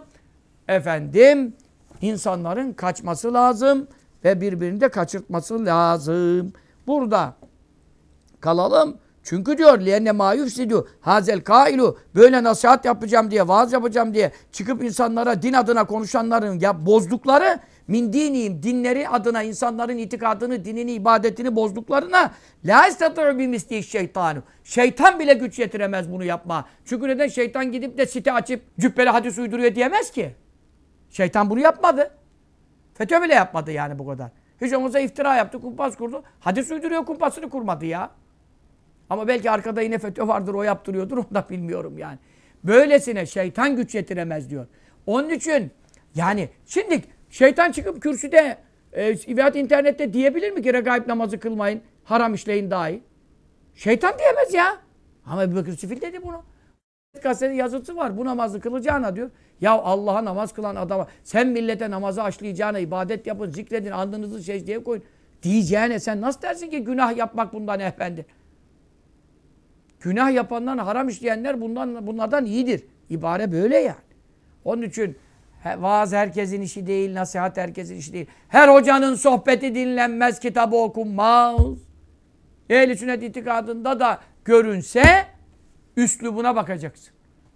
İnsanların kaçması lazım ve birbirini de kaçırtması lazım. Burada kalalım. Çünkü diyor liyenne mâ yufsidû hazel kâilu böyle nasihat yapacağım diye, vaaz yapacağım diye çıkıp insanlara din adına konuşanların bozdukları min diniyim, dinleri adına insanların itikadını, dinini, ibadetini bozduklarına la istatû bimislihi şeytanu. Şeytan bile güç yetiremez bunu yapma. Çünkü neden? Şeytan gidip de site açıp cübbeli hadis uyduruyor diyemez ki. Şeytan bunu yapmadı. FETÖ bile yapmadı yani bu kadar. Hiç olmazsa iftira yaptı, kumpas kurdu. Hadis uyduruyor, kumpasını kurmadı ya. Ama belki arkada yine FETÖ vardır, o yaptırıyordur, onu da bilmiyorum yani. Böylesine şeytan güç yetiremez diyor. Onun için yani şimdi şeytan çıkıp kürsüde veyahut internette diyebilir mi ki regaib namazı kılmayın, haram işleyin dahi? Şeytan diyemez ya. Ama Ebu Bekir Sifil dedi bunu. Gazetede yazısı var, bu namazı kılacağına diyor. Ya Allah'a namaz kılan adama sen millete namazı aşlayacağına ibadet yapın, zikredin, alnınızı secdeye koyun diyeceğine sen nasıl dersin ki günah yapmak bundan efendim? Günah yapandan, haram işleyenler bunlardan iyidir. İbare böyle yani. Onun için vaaz herkesin işi değil, nasihat herkesin işi değil. Her hocanın sohbeti dinlenmez, kitabı okunmaz. Ehl-i Sünnet itikadında da görünse üslubuna bakacaksın.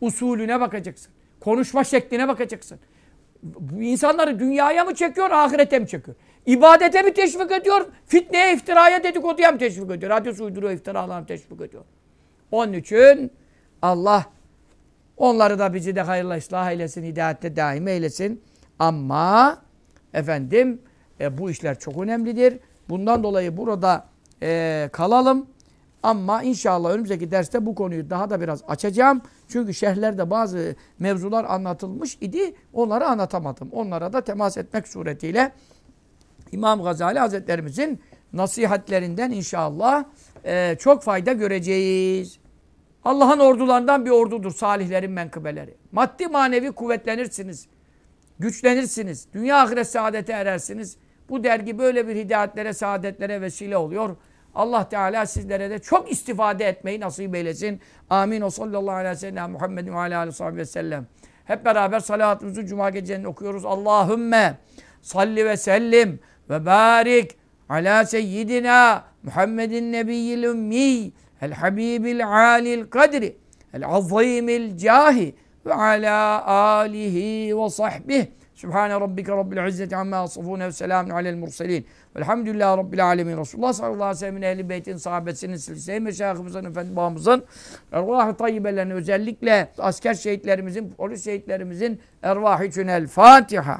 Usulüne bakacaksın. Konuşma şekline bakacaksın. Bu insanları dünyaya mı çekiyor, ahirete mi çekiyor? İbadete mi teşvik ediyor? Fitneye, iftiraya, dedikoduya mı teşvik ediyor? Hadis uyduruyor, iftiralarını teşvik ediyor. Onun için Allah onları da bizi de hayırla ıslah eylesin, hidayette daim eylesin. Ama efendim bu işler çok önemlidir. Bundan dolayı burada kalalım. Ama inşallah önümüzdeki derste bu konuyu daha da biraz açacağım. Çünkü şerhlerde bazı mevzular anlatılmış idi. Onları anlatamadım. Onlara da temas etmek suretiyle İmam Gazali Hazretlerimizin nasihatlerinden inşallah çok fayda göreceğiz. Allah'ın ordularından bir ordudur salihlerin menkıbeleri. Maddi manevi kuvvetlenirsiniz. Güçlenirsiniz. Dünya ahiret saadete erersiniz. Bu dergi böyle bir hidayetlere, saadetlere vesile oluyor. Allah Teala sizlere de çok istifade etmeyi nasip eylesin. Amin. O sallallahu aleyhi ve sellem Muhammedin ve aleyhi ve sellem. Hep beraber salatımızı cuma gecelerinde okuyoruz. Allahümme salli ve sellim ve barik ala seyyidina Muhammedin nebiyyil ümmi el habibil alil kadri el azimil cahi ve ala alihi ve sahbihi. Sübhane rabbike rabbil izzeti amma yasifune ve selamun alel murselin. Velhamdülillahi rabbil alemin. Resulullah sallallahu aleyhi ve sellem'in ehli beytin, sahabesinin, silsile-i meşayihimizin, efendi babamızın, ervah-ı tayyibelerini, özellikle asker şehitlerimizin, polis şehitlerimizin ervahı için el Fatiha.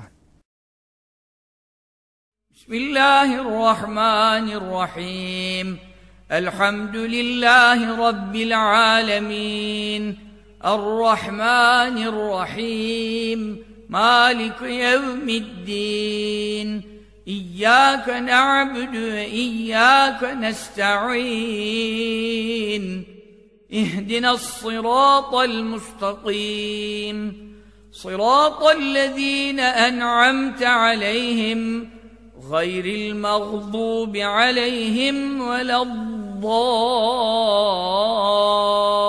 Bismillahirrahmanirrahim. Elhamdülillahi rabbil alemin. Errahmanirrahim. Malik yevmiddin. İyyâke na'budu ve iyyâke nesta'in. İhdinas-sirâtal mustakîm. Sirâtallezîne en'amte aleyhim. Gayril mağdûbi aleyhim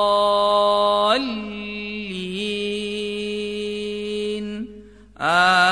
veleddâllîn. Amin.